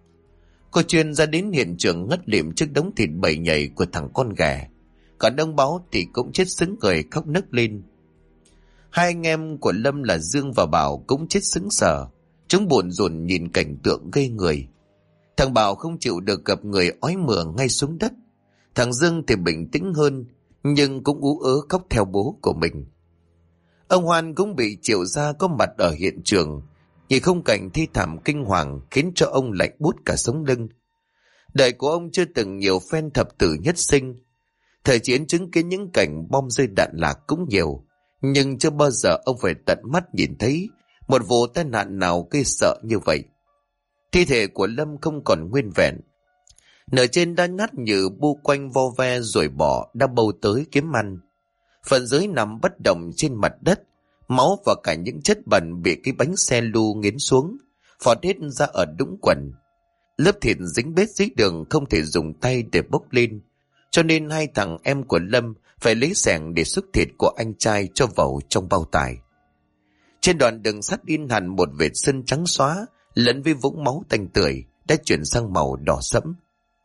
Cô Chuyên ra đến hiện trường ngất lịm trước đống thịt bầy nhầy của thằng con ghẻ. Còn ông Báu thì cũng chết sững người khóc nấc lên. Hai anh em của Lâm là Dương và Bảo cũng chết sững sờ. Chúng buồn rùn nhìn cảnh tượng gây người. Thằng Bảo không chịu được gặp người ói mửa ngay xuống đất. Thằng Dương thì bình tĩnh hơn nhưng cũng ú ớ khóc theo bố của mình. Ông Hoan cũng bị triệu ra có mặt ở hiện trường. Nhìn khung cảnh thi thảm kinh hoàng khiến cho ông lạnh buốt cả sống lưng. Đời của ông chưa từng nhiều phen thập tử nhất sinh. Thời chiến chứng kiến những cảnh bom rơi đạn lạc cũng nhiều. Nhưng chưa bao giờ ông phải tận mắt nhìn thấy một vụ tai nạn nào gây sợ như vậy. Thi thể của Lâm không còn nguyên vẹn. Nửa trên đã nát như bu quanh vo ve rồi bỏ đã bâu tới kiếm ăn. Phần dưới nằm bất động trên mặt đất. Máu và cả những chất bẩn bị cái bánh xe lu nghiến xuống, phọt hết ra ở đũng quần. Lớp thịt dính bết dưới đường không thể dùng tay để bốc lên, cho nên hai thằng em của Lâm phải lấy xẻng để xúc thịt của anh trai cho vào trong bao tải. Trên đoạn đường sắt in hẳn một vệt sân trắng xóa lẫn với vũng máu tanh tưởi đã chuyển sang màu đỏ sẫm.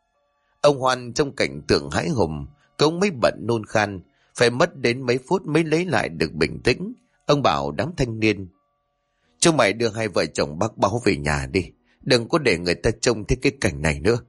Ông Hoan trong cảnh tượng hãi hùng, cũng mấy bận nôn khan, phải mất đến mấy phút mới lấy lại được bình tĩnh. Ông bảo đám thanh niên: "Chúng mày đưa hai vợ chồng bác Báo về nhà đi, đừng có để người ta trông thấy cái cảnh này nữa."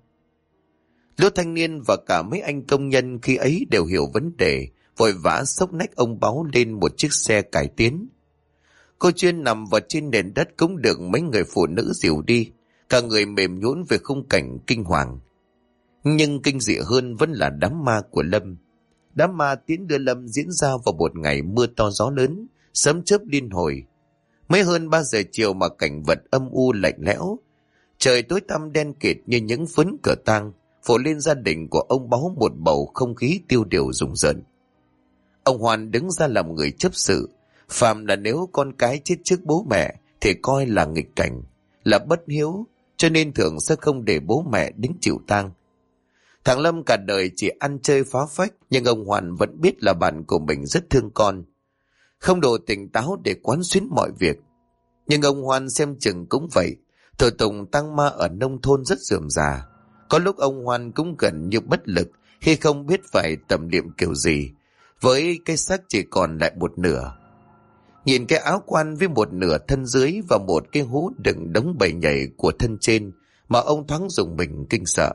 Lũ thanh niên và cả mấy anh công nhân khi ấy đều hiểu vấn đề, vội vã xốc nách ông Báo lên một chiếc xe cải tiến. Cô Chuyên nằm vào trên nền đất cũng được mấy người phụ nữ dìu đi, cả người mềm nhũn về khung cảnh kinh hoàng. Nhưng kinh dị hơn vẫn là đám ma của Lâm. Đám ma tiến đưa Lâm diễn ra vào một ngày mưa to gió lớn, sấm chớp liên hồi. Mới hơn 3 giờ chiều mà cảnh vật âm u lạnh lẽo, trời tối tăm đen kịt như những phấn cờ tang, phủ lên gia đình của ông Báo một bầu không khí tiêu điều rùng rợn. Ông Hoàn đứng ra làm người chấp sự, phàm là nếu con cái chết trước bố mẹ thì coi là nghịch cảnh, là bất hiếu, cho nên thường sẽ không để bố mẹ đến chịu tang. Thằng Lâm cả đời chỉ ăn chơi phá phách, nhưng ông Hoàn vẫn biết là bạn của mình rất thương con, không đủ tỉnh táo để quán xuyến mọi việc. Nhưng ông Hoan xem chừng cũng vậy, thủ tục tang ma ở nông thôn rất rườm rà. Có lúc ông Hoan cũng gần như bất lực khi không biết phải tầm niệm kiểu gì, với cái xác chỉ còn lại một nửa. Nhìn cái áo quan với một nửa thân dưới và một cái hũ đựng đống bầy nhảy của thân trên mà ông thoáng dùng mình kinh sợ.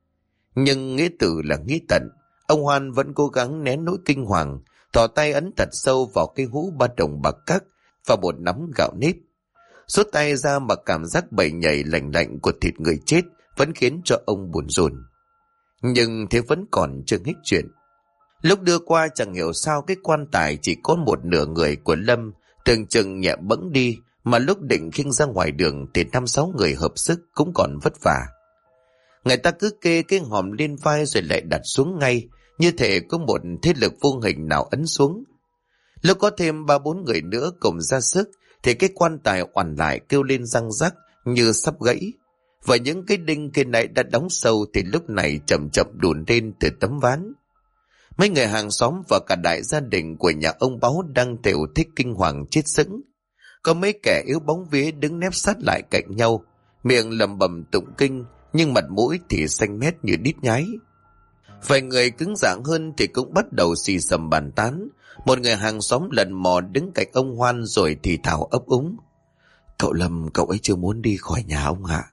Nhưng nghĩa tử là nghĩa tận, ông Hoan vẫn cố gắng nén nỗi kinh hoàng, thò tay ấn thật sâu vào cái hũ 3 đồng bạc cắt và một nắm gạo nếp. Rút tay ra mà cảm giác bầy nhảy lạnh lạnh của thịt người chết vẫn khiến cho ông buồn rùn. Nhưng thế vẫn còn chưa hết chuyện. Lúc đưa qua chẳng hiểu sao cái quan tài chỉ có một nửa người của Lâm tưởng chừng nhẹ bẫng đi, mà lúc định khiêng ra ngoài đường thì 5-6 người hợp sức cũng còn vất vả. Người ta cứ kê cái hòm lên vai rồi lại đặt xuống ngay, như thể có một thế lực vô hình nào ấn xuống. Lúc có thêm 3-4 người nữa cùng ra sức thì cái quan tài oằn lại kêu lên răng rắc như sắp gãy. Và những cái đinh kia này đã đóng sâu thì lúc này chậm chậm đùn lên từ tấm ván. Mấy người hàng xóm và cả đại gia đình của nhà ông Báo đang thều thích kinh hoàng chết sững. Có mấy kẻ yếu bóng vía đứng nép sát lại cạnh nhau, miệng lẩm bẩm tụng kinh, nhưng mặt mũi thì xanh mét như đít nhái. Vài người cứng rắn hơn thì cũng bắt đầu xì xầm bàn tán. Một người hàng xóm lần mò đứng cạnh ông Hoan rồi thì thào ấp úng: "Cậu Lâm, cậu ấy chưa muốn đi khỏi nhà ông ạ."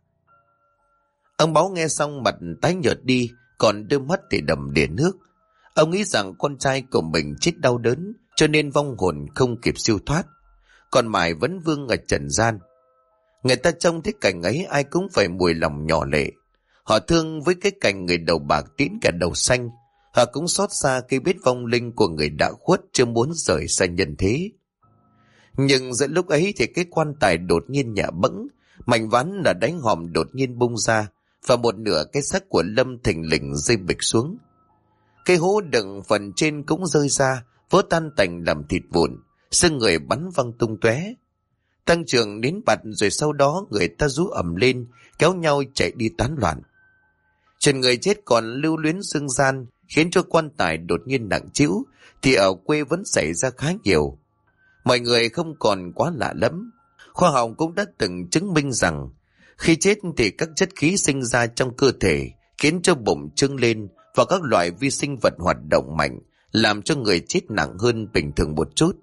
Ông Báo nghe xong mặt tái nhợt đi, còn đôi mắt thì đầm đìa nước. Ông nghĩ rằng con trai của mình chết đau đớn, cho nên vong hồn không kịp siêu thoát, còn mải vẫn vương ở trần gian. Người ta trông thấy cảnh ấy ai cũng phải mùi lòng nhỏ lệ. Họ thương với cái cảnh người đầu bạc tiến cả đầu xanh. Họ cũng xót xa khi biết vong linh của người đã khuất chưa muốn rời xa nhân thế. Nhưng giữa lúc ấy thì cái quan tài đột nhiên nhả bẫng, mảnh ván là đánh hòm đột nhiên bung ra, và một nửa cái xác của Lâm thình lình rơi bịch xuống. Cái hố đựng phần trên cũng rơi ra, vỡ tan tành làm thịt vụn, xương người bắn văng tung tóe. Tăng Trường đến bặt, rồi sau đó người ta rú ầm lên, kéo nhau chạy đi tán loạn. Trên người chết còn lưu luyến xương gian, khiến cho quan tài đột nhiên nặng trĩu, thì ở quê vẫn xảy ra khá nhiều. Mọi người không còn quá lạ lẫm. Khoa học cũng đã từng chứng minh rằng khi chết thì các chất khí sinh ra trong cơ thể khiến cho bụng trưng lên và các loại vi sinh vật hoạt động mạnh, làm cho người chết nặng hơn bình thường một chút.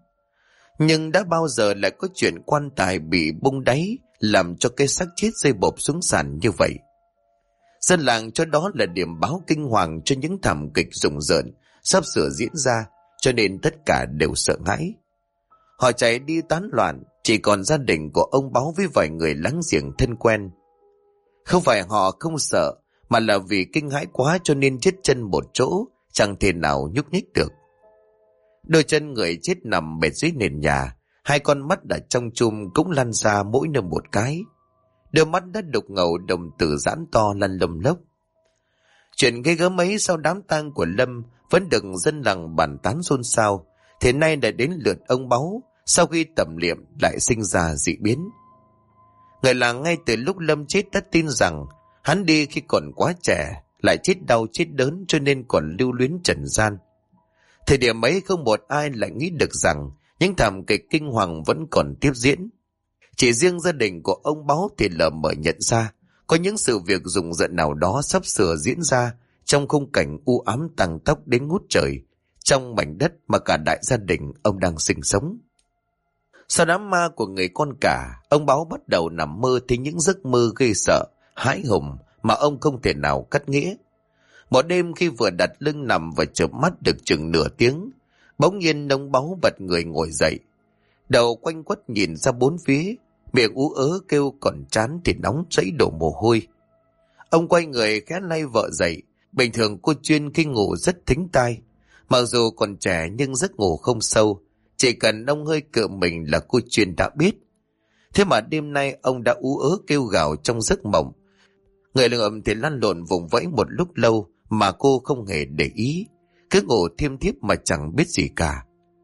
Nhưng đã bao giờ lại có chuyện quan tài bị bung đáy, làm cho cái xác chết rơi bộp xuống sàn như vậy? Dân làng cho đó là điểm báo kinh hoàng cho những thảm kịch rùng rợn sắp sửa diễn ra, cho nên tất cả đều sợ hãi. Họ chạy đi tán loạn, chỉ còn gia đình của ông Báo với vài người láng giềng thân quen. Không phải họ không sợ, mà là vì kinh hãi quá cho nên chết chân một chỗ, chẳng thể nào nhúc nhích được. Đôi chân người chết nằm bệt dưới nền nhà, hai con mắt đã trong chum cũng lăn ra mỗi nơi một cái. Đôi mắt đã đục ngầu, đồng tử giãn to lăn lầm lốc. Chuyện ghê gớm ấy sau đám tang của Lâm vẫn được dân làng bàn tán xôn xao, thế nay đã đến lượt ông Báu, sau khi tẩm liệm lại sinh ra dị biến. Người làng ngay từ lúc Lâm chết đã tin rằng hắn đi khi còn quá trẻ, lại chết đau chết đớn cho nên còn lưu luyến trần gian. Thời điểm ấy không một ai lại nghĩ được rằng những thảm kịch kinh hoàng vẫn còn tiếp diễn. Chỉ riêng gia đình của ông Báu thì lờ mờ nhận ra có những sự việc rùng rợn nào đó sắp sửa diễn ra trong khung cảnh u ám tang tóc đến ngút trời, trong mảnh đất mà cả đại gia đình ông đang sinh sống. Sau đám ma của người con cả, ông Báo bắt đầu nằm mơ thấy những giấc mơ ghê sợ, hãi hùng mà ông không thể nào cắt nghĩa. Một đêm khi vừa đặt lưng nằm và chợp mắt được chừng nửa tiếng, bỗng nhiên ông Báo bật người ngồi dậy. Đầu quanh quất nhìn ra bốn phía, miệng ú ớ kêu, còn trán thì nóng rẫy đổ mồ hôi. Ông quay người khẽ lay vợ dậy. Bình thường cô Chuyên khi ngủ rất thính tai, mặc dù còn trẻ nhưng giấc ngủ không sâu, chỉ cần ông hơi cựa mình là cô Chuyên đã biết. Thế mà đêm nay ông đã ú ớ kêu gào trong giấc mộng. Người lượm thì lăn lộn vùng vẫy một lúc lâu mà cô không hề để ý, cứ ngủ thiêm thiếp mà chẳng biết gì cả.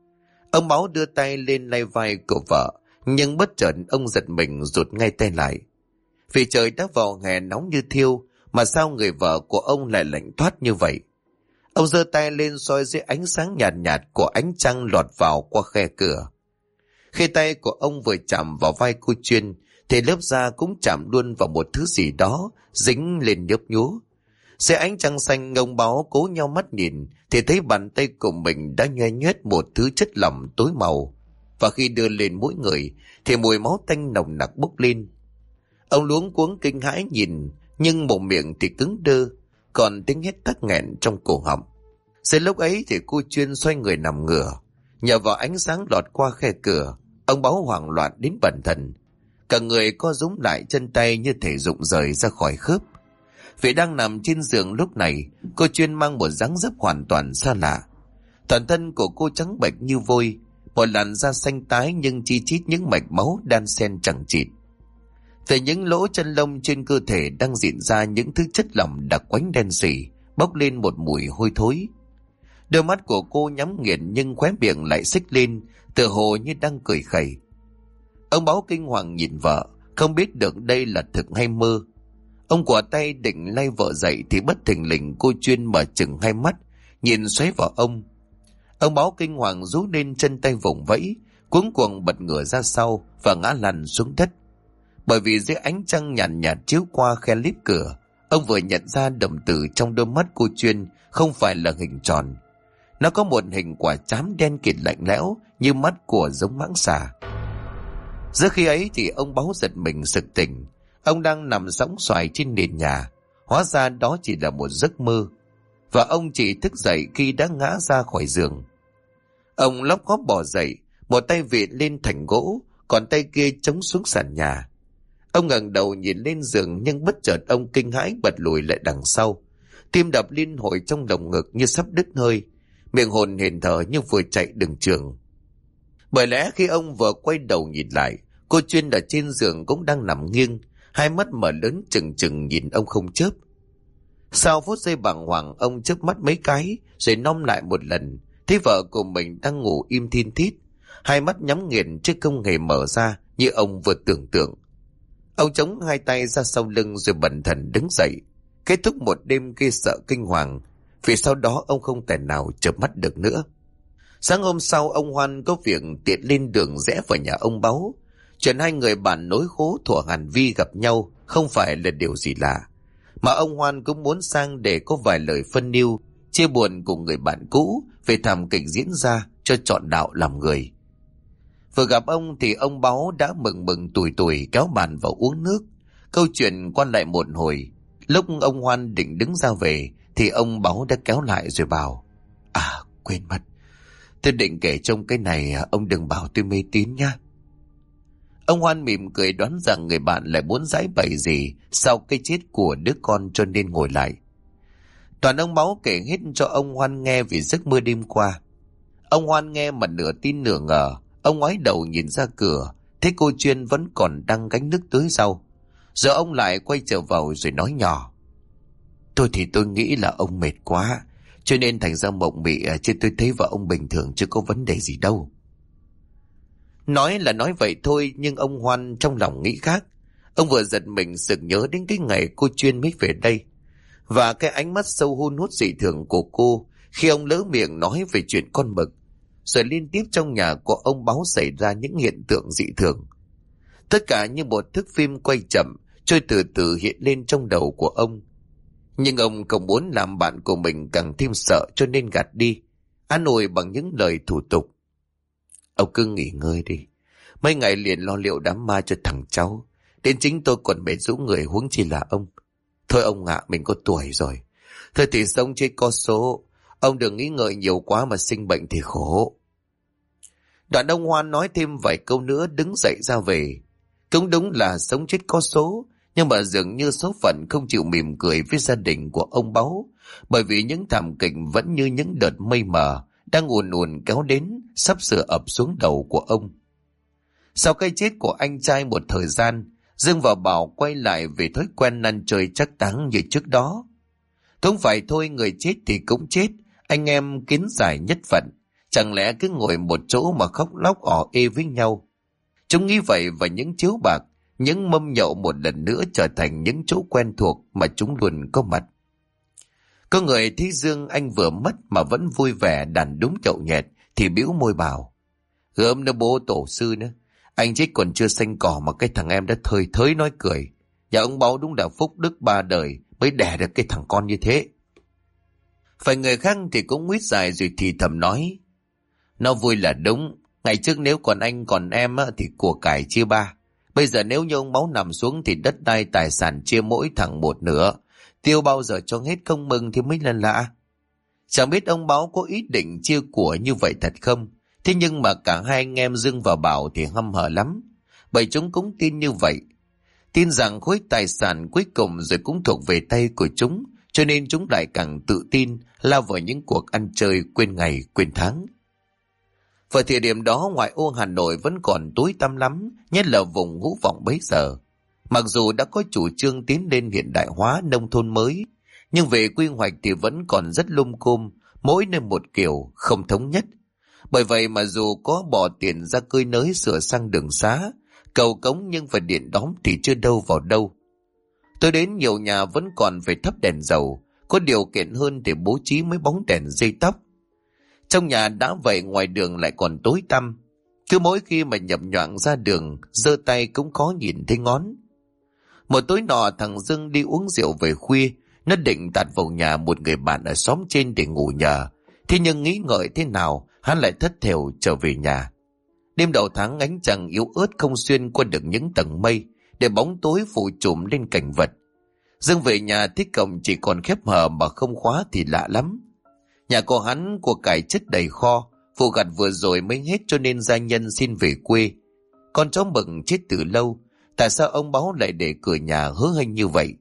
Ông Báo đưa tay lên lay vai của vợ, nhưng bất chợt ông giật mình rụt ngay tay lại. Vì trời đã vào hè nóng như thiêu, mà sao người vợ của ông lại lạnh toát như vậy? Ông giơ tay lên soi dưới ánh sáng nhạt nhạt của ánh trăng lọt vào qua khe cửa. Khi tay của ông vừa chạm vào vai cô Chuyên, thì lớp da cũng chạm luôn vào một thứ gì đó dính lên nhấp nhúa. Dưới ánh trăng xanh, ông Báo cố nhau mắt nhìn thì thấy bàn tay của mình đã nhoe nhoét một thứ chất lỏng tối màu, và khi đưa lên mũi người thì mùi máu tanh nồng nặc bốc lên. Ông luống cuống kinh hãi nhìn, nhưng mồm miệng thì cứng đơ, còn tiếng hét tắc nghẹn trong cổ họng. Dưới lúc ấy thì cô Chuyên xoay người nằm ngửa, nhờ vào ánh sáng lọt qua khe cửa, ông Báo hoảng loạn đến bần thần. Cả người co rúm lại, chân tay như thể rụng rời ra khỏi khớp. Vì đang nằm trên giường lúc này, cô Chuyên mang một dáng dấp hoàn toàn xa lạ. Toàn thân của cô trắng bệch như vôi, một làn da xanh tái nhưng chi chít những mạch máu đan xen chẳng chịt. Từ những lỗ chân lông trên cơ thể đang diễn ra những thứ chất lỏng đặc quánh đen sì, bốc lên một mùi hôi thối. Đôi mắt của cô nhắm nghiền nhưng khóe miệng lại xích lên, tựa hồ như đang cười khẩy. Ông Báo kinh hoàng nhìn vợ, không biết được đây là thực hay mơ. Ông quả tay định lay vợ dậy thì bất thình lình cô Chuyên mở chừng hai mắt, nhìn xoáy vào ông. Ông Báo kinh hoàng rú lên, chân tay vùng vẫy, cuống cuồng bật ngửa ra sau và ngã lăn xuống đất. Bởi vì dưới ánh trăng nhàn nhạt chiếu qua khe líp cửa, ông vừa nhận ra đồng tử trong đôi mắt cô Chuyên không phải là hình tròn. Nó có một hình quả trám đen kịt lạnh lẽo như mắt của giống mãng xà. Giữa khi ấy thì ông Báo giật mình sực tỉnh. Ông đang nằm sõng xoài trên nền nhà, hóa ra đó chỉ là một giấc mơ, và ông chỉ thức dậy khi đã ngã ra khỏi giường. Ông lóc ngóp bò dậy, một tay vịn lên thành gỗ, còn tay kia chống xuống sàn nhà. Ông ngẩng đầu nhìn lên giường, nhưng bất chợt ông kinh hãi bật lùi lại đằng sau. Tim đập liên hồi trong lồng ngực như sắp đứt hơi, miệng hồn hển thở như vừa chạy đường trường. Bởi lẽ khi ông vừa quay đầu nhìn lại, cô Chuyên ở trên giường cũng đang nằm nghiêng, hai mắt mở lớn trừng trừng nhìn ông không chớp. Sau phút giây bàng hoàng, ông chớp mắt mấy cái rồi nom lại một lần, thấy vợ của mình đang ngủ im thin thít, hai mắt nhắm nghiền chứ không hề mở ra như ông vừa tưởng tượng. Ông chống hai tay ra sau lưng rồi bần thần đứng dậy, kết thúc một đêm ghê sợ kinh hoàng, vì sau đó ông không thể nào chợp mắt được nữa. Sáng hôm sau, ông Hoan có việc tiện lên đường rẽ vào nhà ông Báu. Chuyện hai người bạn nối khố thuở Hàn Vi gặp nhau không phải là điều gì lạ, mà ông Hoan cũng muốn sang để có vài lời phân nưu, chia buồn cùng người bạn cũ về thảm kịch diễn ra cho trọn đạo làm người. Vừa gặp ông thì ông Báu đã mừng mừng tủi tủi kéo bàn vào uống nước. Câu chuyện quan lại một hồi, lúc ông Hoan định đứng ra về thì ông Báu đã kéo lại rồi bảo: Quên mất, tôi định kể trong cái này, ông đừng bảo tôi mê tín nhá. Ông Hoan mỉm cười đoán rằng người bạn lại muốn giải bày gì sau cái chết của đứa con cho nên ngồi lại. Toàn ông Báu kể hết cho ông Hoan nghe về giấc mơ đêm qua. Ông Hoan nghe mà nửa tin nửa ngờ. Ông ngoái đầu nhìn ra cửa, thấy cô Chuyên vẫn còn đang gánh nước tưới rau. Giờ ông lại quay trở vào rồi nói nhỏ: Tôi nghĩ là ông mệt quá, cho nên thành ra mộng mị, chứ tôi thấy vợ ông bình thường chứ có vấn đề gì đâu. Nói là nói vậy thôi, nhưng ông Hoan trong lòng nghĩ khác. Ông vừa giật mình sực nhớ đến cái ngày cô Chuyên mới về đây, và cái ánh mắt sâu hun hút dị thường của cô khi ông lỡ miệng nói về chuyện con mực. Rồi liên tiếp trong nhà của ông Báu xảy ra những hiện tượng dị thường. Tất cả như một thước phim quay chậm, trôi từ từ hiện lên trong đầu của ông. Nhưng ông không muốn làm bạn của mình càng thêm sợ, cho nên gạt đi, an ủi bằng những lời thủ tục: Ông cứ nghỉ ngơi đi, mấy ngày liền lo liệu đám ma cho thằng cháu, đến chính tôi còn mệt rũ người, huống chi là ông. Thôi ông ạ, mình có tuổi rồi, thôi thì sống chết có số, ông đừng nghĩ ngợi nhiều quá mà sinh bệnh thì khổ. Đoạn ông Hoan nói thêm vài câu nữa đứng dậy ra về. Cũng đúng là sống chết có số, nhưng mà dường như số phận không chịu mỉm cười với gia đình của ông Báu, bởi vì những thảm kịch vẫn như những đợt mây mờ đang ùn ùn kéo đến, sắp sửa ập xuống đầu của ông. Sau cái chết của anh trai một thời gian, Dương và Bảo quay lại về thói quen ăn chơi trác táng như trước đó. Không phải thôi, người chết thì cũng chết, anh em kiến giải nhất phận, chẳng lẽ cứ ngồi một chỗ mà khóc lóc ỏ ê với nhau. Chúng nghĩ vậy, và những chiếu bạc, những mâm nhậu một lần nữa trở thành những chỗ quen thuộc mà chúng luôn có mặt. Có người thấy Dương anh vừa mất mà vẫn vui vẻ đàn đúng nhậu nhẹt thì bĩu môi bảo: Gớm nó bố tổ sư nữa, anh chết còn chưa xanh cỏ mà cái thằng em đã thơi thới nói cười. Nhà ông Báu đúng là phúc đức ba đời mới đẻ được cái thằng con như thế. Phải người khác thì cũng nguyết dài rồi thì thầm nói: Nó vui là đúng, ngày trước nếu còn anh còn em thì của cải chia ba. Bây giờ nếu như ông Báu nằm xuống thì đất đai tài sản chia mỗi thằng một nửa, tiêu bao giờ cho hết không mừng thì mới là lạ. Chẳng biết ông Báu có ý định chia của như vậy thật không, thế nhưng mà cả hai anh em Dương và Bảo thì hăm hở lắm, bởi chúng cũng tin như vậy. Tin rằng khối tài sản cuối cùng rồi cũng thuộc về tay của chúng, cho nên chúng lại càng tự tin lao vào những cuộc ăn chơi quên ngày quên tháng. Vào thời điểm đó, ngoại ô Hà Nội vẫn còn tối tăm lắm, nhất là vùng Ngũ Vọng bấy giờ. Mặc dù đã có chủ trương tiến lên hiện đại hóa nông thôn mới, nhưng về quy hoạch thì vẫn còn rất lum côm, mỗi nơi một kiểu, không thống nhất. Bởi vậy mà dù có bỏ tiền ra cơi nới sửa sang đường xá, cầu cống nhưng phải điện đóm thì chưa đâu vào đâu. Tôi đến nhiều nhà vẫn còn phải thắp đèn dầu, có điều kiện hơn để bố trí mấy bóng đèn dây tóc. Trong nhà đã vậy, ngoài đường lại còn tối tăm, cứ mỗi khi mà nhập nhoạng ra đường, giơ tay cũng khó nhìn thấy ngón. Một tối nọ, thằng Dương đi uống rượu về khuya, nó định tạt vào nhà một người bạn ở xóm trên để ngủ nhờ. Thế nhưng nghĩ ngợi thế nào, hắn lại thất thểu trở về nhà. Đêm đầu tháng, ánh trăng yếu ớt không xuyên qua được những tầng mây, để bóng tối phủ trùm lên cảnh vật. Dương về nhà thấy cổng chỉ còn khép hờ mà không khóa thì lạ lắm. Nhà của hắn của cải chất đầy kho, vụ gặt vừa rồi mới hết cho nên gia nhân xin về quê. Con chó mực chết từ lâu, tại sao ông Báu lại để cửa nhà hớ hênh như vậy?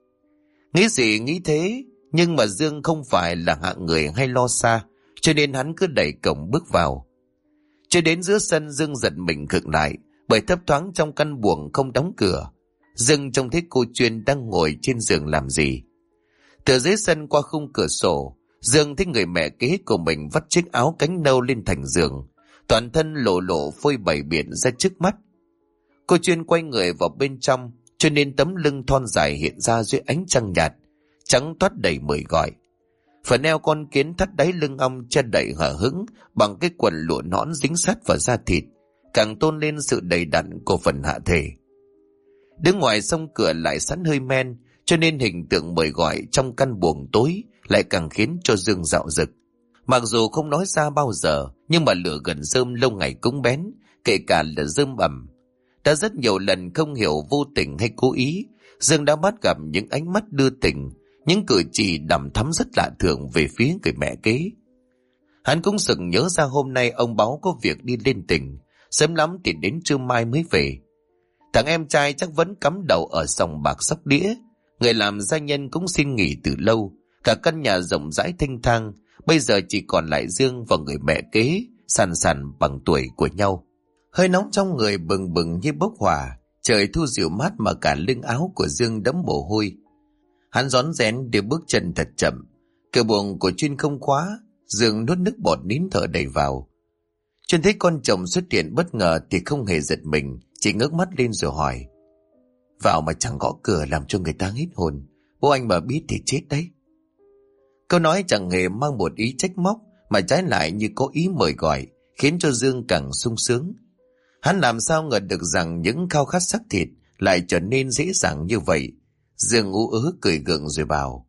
Nghĩ gì nghĩ thế, nhưng mà Dương không phải là hạng người hay lo xa, cho nên hắn cứ đẩy cổng bước vào. Cho đến giữa sân, Dương giật mình khựng lại, bởi thấp thoáng trong căn buồng không đóng cửa. Dương trông thấy cô Chuyên đang ngồi trên giường làm gì. Từ dưới sân qua khung cửa sổ, Dương thấy người mẹ kế của mình vắt chiếc áo cánh nâu lên thành giường, toàn thân lộ lộ phơi bày biển ra trước mắt. Cô Chuyên quay người vào bên trong, cho nên tấm lưng thon dài hiện ra dưới ánh trăng nhạt, trắng toát đầy mời gọi. Phần eo con kiến thắt đáy lưng ong che đậy hở hững bằng cái quần lụa nõn dính sát vào da thịt, càng tôn lên sự đầy đặn của phần hạ thể. Đứng ngoài sông cửa lại sẵn hơi men, cho nên hình tượng mời gọi trong căn buồng tối lại càng khiến cho Dương dạo dực. Mặc dù không nói ra bao giờ, nhưng mà lửa gần rơm lâu ngày cũng bén, kể cả là rơm ẩm. Đã rất nhiều lần không hiểu vô tình hay cố ý, Dương đã bắt gặp những ánh mắt đưa tình, những cử chỉ đằm thắm rất lạ thường về phía người mẹ kế. Hắn cũng sực nhớ ra hôm nay ông Báo có việc đi lên tỉnh, sớm lắm thì đến trưa mai mới về. Thằng em trai chắc vẫn cắm đầu ở sòng bạc sóc đĩa, người làm gia nhân cũng xin nghỉ từ lâu, cả căn nhà rộng rãi thênh thang, bây giờ chỉ còn lại Dương và người mẹ kế, sàn sàn bằng tuổi của nhau. Hơi nóng trong người bừng bừng như bốc hỏa, trời thu dịu mát mà cả lưng áo của Dương đẫm mồ hôi. Hắn rón rén đi bước chân thật chậm, cửa buồng của Chuyên không khóa, Dương nuốt nước bọt nín thở đầy vào. Chuyên thấy con chồng xuất hiện bất ngờ thì không hề giật mình, chỉ ngước mắt lên rồi hỏi: vào mà chẳng gõ cửa làm cho người ta hết hồn, bố anh mà biết thì chết đấy. Câu nói chẳng hề mang một ý trách móc, mà trái lại như có ý mời gọi, khiến cho Dương càng sung sướng. Hắn làm sao ngờ được rằng những khao khát xác thịt lại trở nên dễ dàng như vậy. Dương ú ớ cười gượng rồi bảo: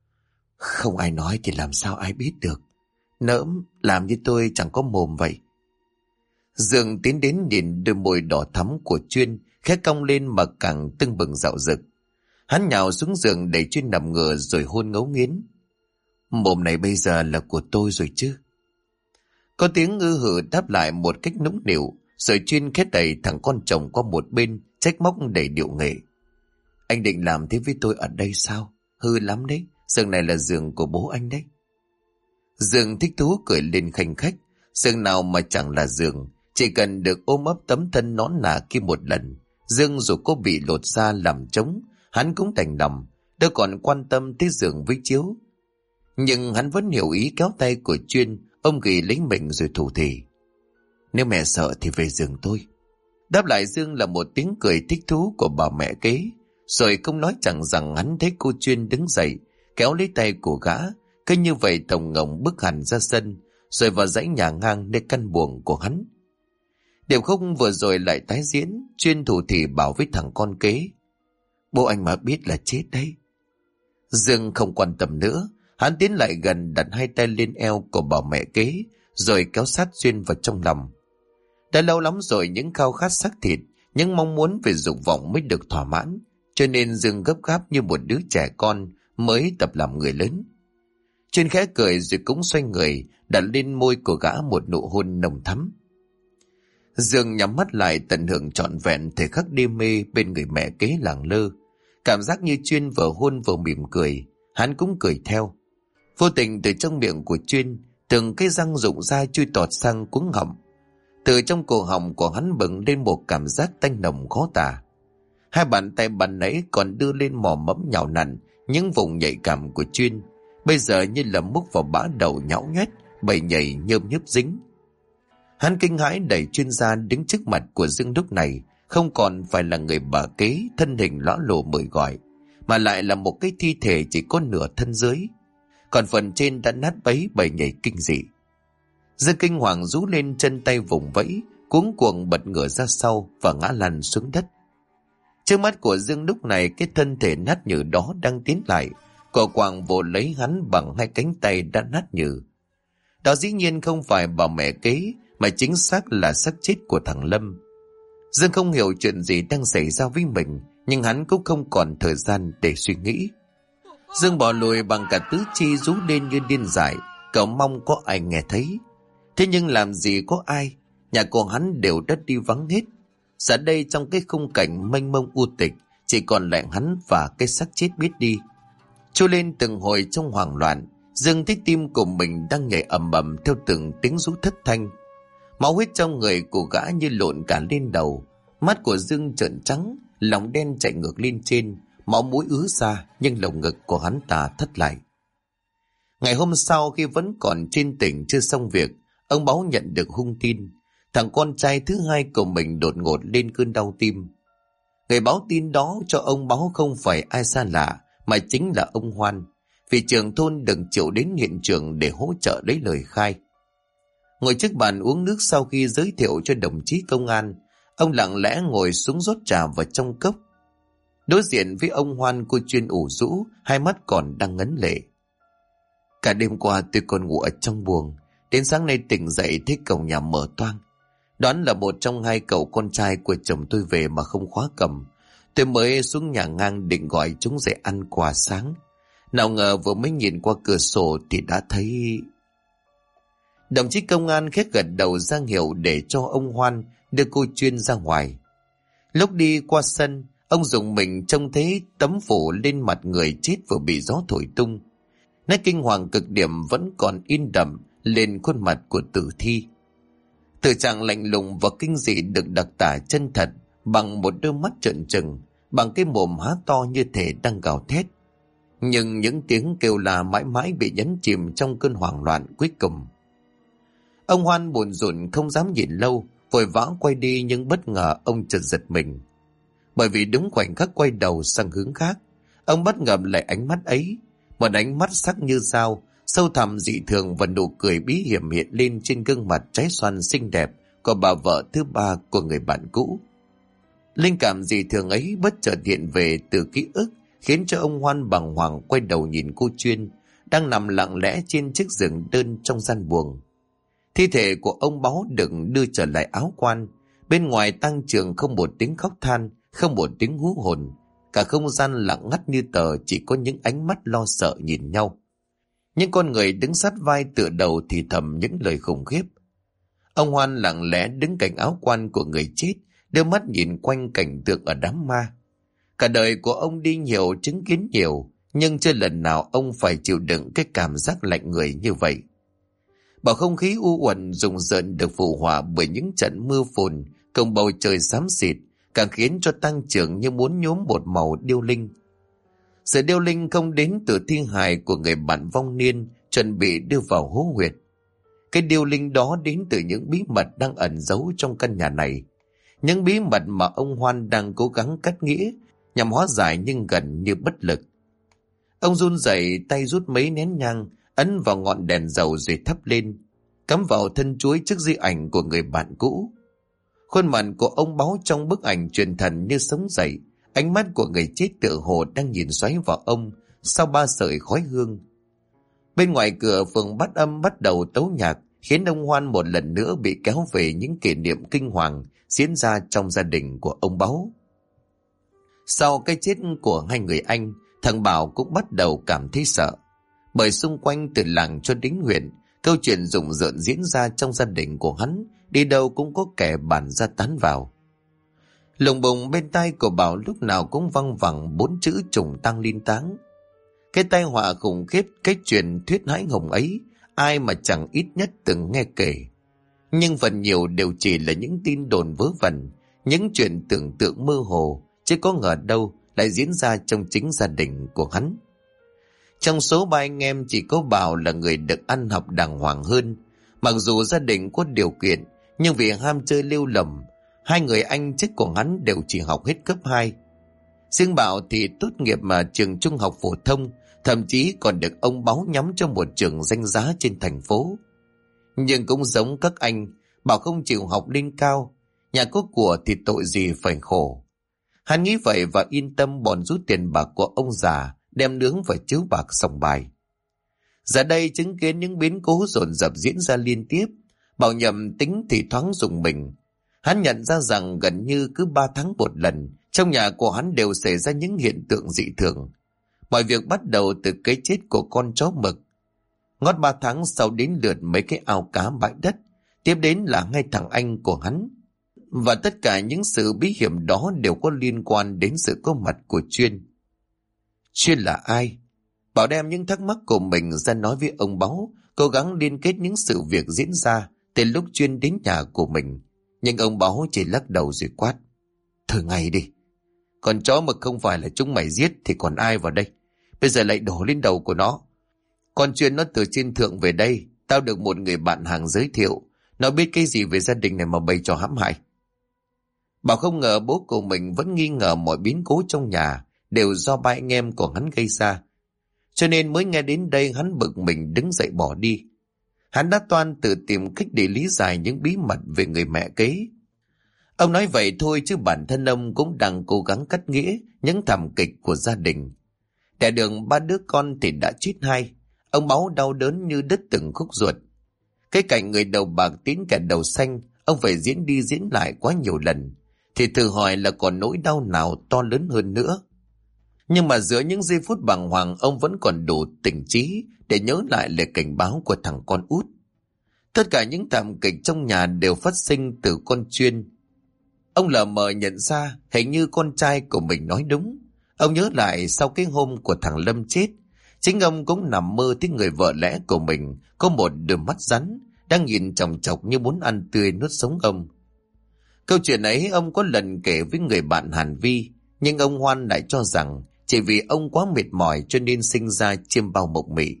không ai nói thì làm sao ai biết được, nỡm làm như tôi chẳng có mồm vậy. Dương tiến đến nhìn đôi môi đỏ thắm của Chuyên khẽ cong lên mà càng tưng bừng dạo dực. Hắn nhào xuống giường để Chuyên nằm ngửa rồi hôn ngấu nghiến. Mồm này bây giờ là của tôi rồi chứ? Có tiếng ư hử đáp lại một cách nũng nịu, rồi Chuyên khét đẩy thằng con chồng qua một bên, trách móc đầy điệu nghệ: anh định làm thế với tôi ở đây sao? Hư lắm đấy, giường này là giường của bố anh đấy. Dương thích thú cười lên khanh khách, giường nào mà chẳng là giường, chỉ cần được ôm ấp tấm thân nõn nà kia một lần, Dương dù có bị lột da làm trống, hắn cũng đành lòng, đâu còn quan tâm tới giường với chiếu. Nhưng hắn vẫn hiểu ý kéo tay của Chuyên, ông ghi lấy mình rồi thủ thỉ: nếu mẹ sợ thì về giường tôi. Đáp lại Dương là một tiếng cười thích thú của bà mẹ kế, rồi không nói chẳng rằng hắn thấy cô Chuyên đứng dậy, kéo lấy tay của gã, cứ như vậy tổng ngồng bước hẳn ra sân, rồi vào dãy nhà ngang nơi căn buồng của hắn. Điệp khúc vừa rồi lại tái diễn, Chuyên thủ thỉ bảo với thằng con kế: bố anh mà biết là chết đấy. Dương không quan tâm nữa, hắn tiến lại gần đặt hai tay lên eo của bà mẹ kế, rồi kéo sát Chuyên vào trong lòng. Đã lâu lắm rồi những khao khát xác thịt, những mong muốn về dục vọng mới được thỏa mãn, cho nên Dương gấp gáp như một đứa trẻ con mới tập làm người lớn. Chuyên khẽ cười rồi cũng xoay người đặt lên môi của gã một nụ hôn nồng thắm. Dương nhắm mắt lại tận hưởng trọn vẹn thời khắc đê mê bên người mẹ kế lẳng lơ, cảm giác như Chuyên vừa hôn vừa mỉm cười, hắn cũng cười theo. Vô tình từ trong miệng của Chuyên, từng cái răng rụng ra chui tọt sang cuống họng. Từ trong cổ họng của hắn bừng lên một cảm giác tanh nồng khó tả. Hai bàn tay ban nãy còn đưa lên mò mẫm nhào nặn những vùng nhạy cảm của Chuyên, bây giờ như là múc vào bã đầu nhão nhoét, bầy nhầy nhơm nhớp dính. Hắn kinh hãi đẩy Chuyên ra đứng trước mặt của Dương lúc này, không còn phải là người bà kế thân hình lõa lồ mời gọi, mà lại là một cái thi thể chỉ có nửa thân dưới, còn phần trên đã nát bấy bầy nhầy kinh dị. Dương kinh hoàng rú lên, chân tay vùng vẫy, cuống cuồng bật ngửa ra sau và ngã lăn xuống đất. Trước mắt của Dương lúc này, cái thân thể nát nhừ đó đang tiến lại, cò quàng vồ lấy hắn bằng hai cánh tay đã nát nhừ. Đó dĩ nhiên không phải bà mẹ kế, mà chính xác là xác chết của thằng Lâm. Dương không hiểu chuyện gì đang xảy ra với mình, nhưng hắn cũng không còn thời gian để suy nghĩ. Dương bỏ lùi bằng cả tứ chi, rú lên như điên dại, cậu mong có ai nghe thấy. Thế nhưng làm gì có ai, nhà của hắn đều đã đi vắng hết. Giờ đây trong cái khung cảnh mênh mông u tịch, chỉ còn lại hắn và cái xác chết biết đi. Trôi lên từng hồi trong hoảng loạn, Dương thấy tim của mình đang nhảy ầm ầm theo từng tiếng rú thất thanh. Máu huyết trong người của gã như lộn cả lên đầu, mắt của Dương trợn trắng, lòng đen chạy ngược lên trên, máu mũi ứa ra, nhưng lồng ngực của hắn ta thất lại. Ngày hôm sau, khi vẫn còn trên tỉnh chưa xong việc, ông Báu nhận được hung tin. Thằng con trai thứ hai của mình đột ngột lên cơn đau tim. Người báo tin đó cho ông Báu không phải ai xa lạ, mà chính là ông Hoan, vì trưởng thôn đừng chịu đến hiện trường để hỗ trợ lấy lời khai. Ngồi trước bàn uống nước sau khi giới thiệu cho đồng chí công an, ông lặng lẽ ngồi xuống rót trà vào trong cốc. Đối diện với ông Hoan, cô Chuyên ủ rũ, hai mắt còn đang ngấn lệ. Cả đêm qua tôi còn ngủ ở trong buồng, đến sáng nay tỉnh dậy thấy cổng nhà mở toang. Đoán là một trong hai cậu con trai của chồng tôi về mà không khóa cổng. Tôi mới xuống nhà ngang định gọi chúng dậy ăn quà sáng. Nào ngờ vừa mới nhìn qua cửa sổ thì đã thấy... Đồng chí công an khét gật đầu ra hiệu để cho ông Hoan đưa cô Chuyên ra ngoài. Lúc đi qua sân, ông dùng mình trông thấy tấm phủ lên mặt người chết vừa bị gió thổi tung. Nét kinh hoàng cực điểm vẫn còn in đậm lên khuôn mặt của tử thi. Tử trạng lạnh lùng và kinh dị được đặc tả chân thật bằng một đôi mắt trợn trừng, bằng cái mồm há to như thể đang gào thét. Nhưng những tiếng kêu la mãi mãi bị nhấn chìm trong cơn hoảng loạn cuối cùng. Ông Hoan buồn rùn không dám nhìn lâu, vội vã quay đi, nhưng bất ngờ ông chợt giật mình. Bởi vì đúng khoảnh khắc quay đầu sang hướng khác, ông bất ngờ lại ánh mắt ấy, một ánh mắt sắc như dao, sâu thẳm dị thường, và nụ cười bí hiểm hiện lên trên gương mặt trái xoan xinh đẹp của bà vợ thứ ba của người bạn cũ. Linh cảm dị thường ấy bất chợt hiện về từ ký ức, khiến cho ông Hoan bàng hoàng quay đầu nhìn cô Chuyên đang nằm lặng lẽ trên chiếc giường đơn trong gian buồng. Thi thể của ông Báu được đưa trở lại áo quan. Bên ngoài tang trường không một tiếng khóc than, không một tiếng hú hồn. Cả không gian lặng ngắt như tờ, chỉ có những ánh mắt lo sợ nhìn nhau. Những con người đứng sát vai tựa đầu thì thầm những lời khủng khiếp. Ông Hoan lặng lẽ đứng cạnh áo quan của người chết, đưa mắt nhìn quanh cảnh tượng ở đám ma. Cả đời của ông đi nhiều, chứng kiến nhiều, nhưng chưa lần nào ông phải chịu đựng cái cảm giác lạnh người như vậy. Bầu không khí u uẩn rùng rợn được phụ họa bởi những trận mưa phùn cùng bầu trời xám xịt, càng khiến cho tang trường như muốn nhuốm một màu điêu linh. Sự điêu linh không đến từ thi hài của người bạn vong niên chuẩn bị đưa vào hố huyệt. Cái điêu linh đó đến từ những bí mật đang ẩn giấu trong căn nhà này, những bí mật mà ông Hoan đang cố gắng cắt nghĩa nhằm hóa giải nhưng gần như bất lực. Ông run rẩy tay rút mấy nén nhang, ấn vào ngọn đèn dầu rồi thắp lên, cắm vào thân chuối trước di ảnh của người bạn cũ. Khuôn mặt của ông Báu trong bức ảnh truyền thần như sống dậy, ánh mắt của người chết tựa hồ đang nhìn xoáy vào ông sau 3 sợi khói hương. Bên ngoài cửa phường Bát Âm bắt đầu tấu nhạc, khiến ông Hoan một lần nữa bị kéo về những kỷ niệm kinh hoàng diễn ra trong gia đình của ông Báu. Sau cái chết của hai người anh, thằng Bảo cũng bắt đầu cảm thấy sợ. Bởi xung quanh từ làng cho đến huyện, câu chuyện rùng rợn diễn ra trong gia đình của hắn, đi đâu cũng có kẻ bàn ra tán vào. Lùng bùng bên tai của Bảo lúc nào cũng văng vẳng 4 chữ trùng tang linh táng. Cái tai họa khủng khiếp, cái truyền thuyết hãi hùng ấy, ai mà chẳng ít nhất từng nghe kể. Nhưng phần nhiều đều chỉ là những tin đồn vớ vẩn, những chuyện tưởng tượng mơ hồ, chứ có ngờ đâu lại diễn ra trong chính gia đình của hắn. Trong số 3 anh em chỉ có Bảo là người được ăn học đàng hoàng hơn. Mặc dù gia đình có điều kiện, nhưng vì ham chơi lêu lỏng, hai người anh chết của hắn đều chỉ học hết cấp 2. Riêng Bảo thì tốt nghiệp mà trường trung học phổ thông, thậm chí còn được ông Báu nhắm cho một trường danh giá trên thành phố. Nhưng cũng giống các anh, Bảo không chịu học lên cao, nhà có của thì tội gì phải khổ. Hắn nghĩ vậy và yên tâm bòn rút tiền bạc của ông già, đem nướng và chiếu bạc sòng bài. Giờ đây chứng kiến những biến cố dồn dập diễn ra liên tiếp, Bảo nhầm tính thì thoáng rùng mình. Hắn nhận ra rằng gần như cứ 3 tháng một lần, trong nhà của hắn đều xảy ra những hiện tượng dị thường. Mọi việc bắt đầu từ cái chết của con chó mực. Ngót 3 tháng sau đến lượt mấy cái ao cá bãi đất, tiếp đến là ngay thằng anh của hắn. Và tất cả những sự bí hiểm đó đều có liên quan đến sự có mặt của Chuyên. Chuyên là ai? Bảo đem những thắc mắc của mình ra nói với ông Báu, cố gắng liên kết những sự việc diễn ra từ lúc Chuyên đến nhà của mình. Nhưng ông Báu chỉ lắc đầu rồi quát: Thôi ngay đi. Con chó mà không phải là chúng mày giết thì còn ai vào đây? Bây giờ lại đổ lên đầu của nó. Con chuyên nó từ trên thượng về đây. Tao được một người bạn hàng giới thiệu. Nó biết cái gì về gia đình này mà bày trò hãm hại. Bảo không ngờ bố của mình vẫn nghi ngờ mọi biến cố trong nhà đều do ba anh em của hắn gây ra. Cho nên mới nghe đến đây hắn bực mình đứng dậy bỏ đi. Hắn đã toan tự tìm cách để lý giải những bí mật về người mẹ kế. Ông nói vậy thôi chứ bản thân ông cũng đang cố gắng cắt nghĩa những thảm kịch của gia đình. Đẻ đường 3 đứa con thì đã chết 2. Ông Báu đau đớn như đứt từng khúc ruột. Cái cảnh người đầu bạc tiến kẻ đầu xanh, ông phải diễn đi diễn lại quá nhiều lần. Thì thử hỏi là còn nỗi đau nào to lớn hơn nữa. Nhưng mà giữa những giây phút bàng hoàng, ông vẫn còn đủ tỉnh trí để nhớ lại lời cảnh báo của thằng con út. Tất cả những thảm kịch trong nhà đều phát sinh từ con Chuyên. Ông lờ mờ nhận ra hình như con trai của mình nói đúng. Ông nhớ lại sau cái hôm của thằng Lâm chết, chính ông cũng nằm mơ thấy người vợ lẽ của mình có một đôi mắt rắn đang nhìn chòng chọc như muốn ăn tươi nuốt sống ông. Câu chuyện ấy ông có lần kể với người bạn Hàn Vi, nhưng ông Hoan lại cho rằng chỉ vì ông quá mệt mỏi cho nên sinh ra chiêm bao mộng mị.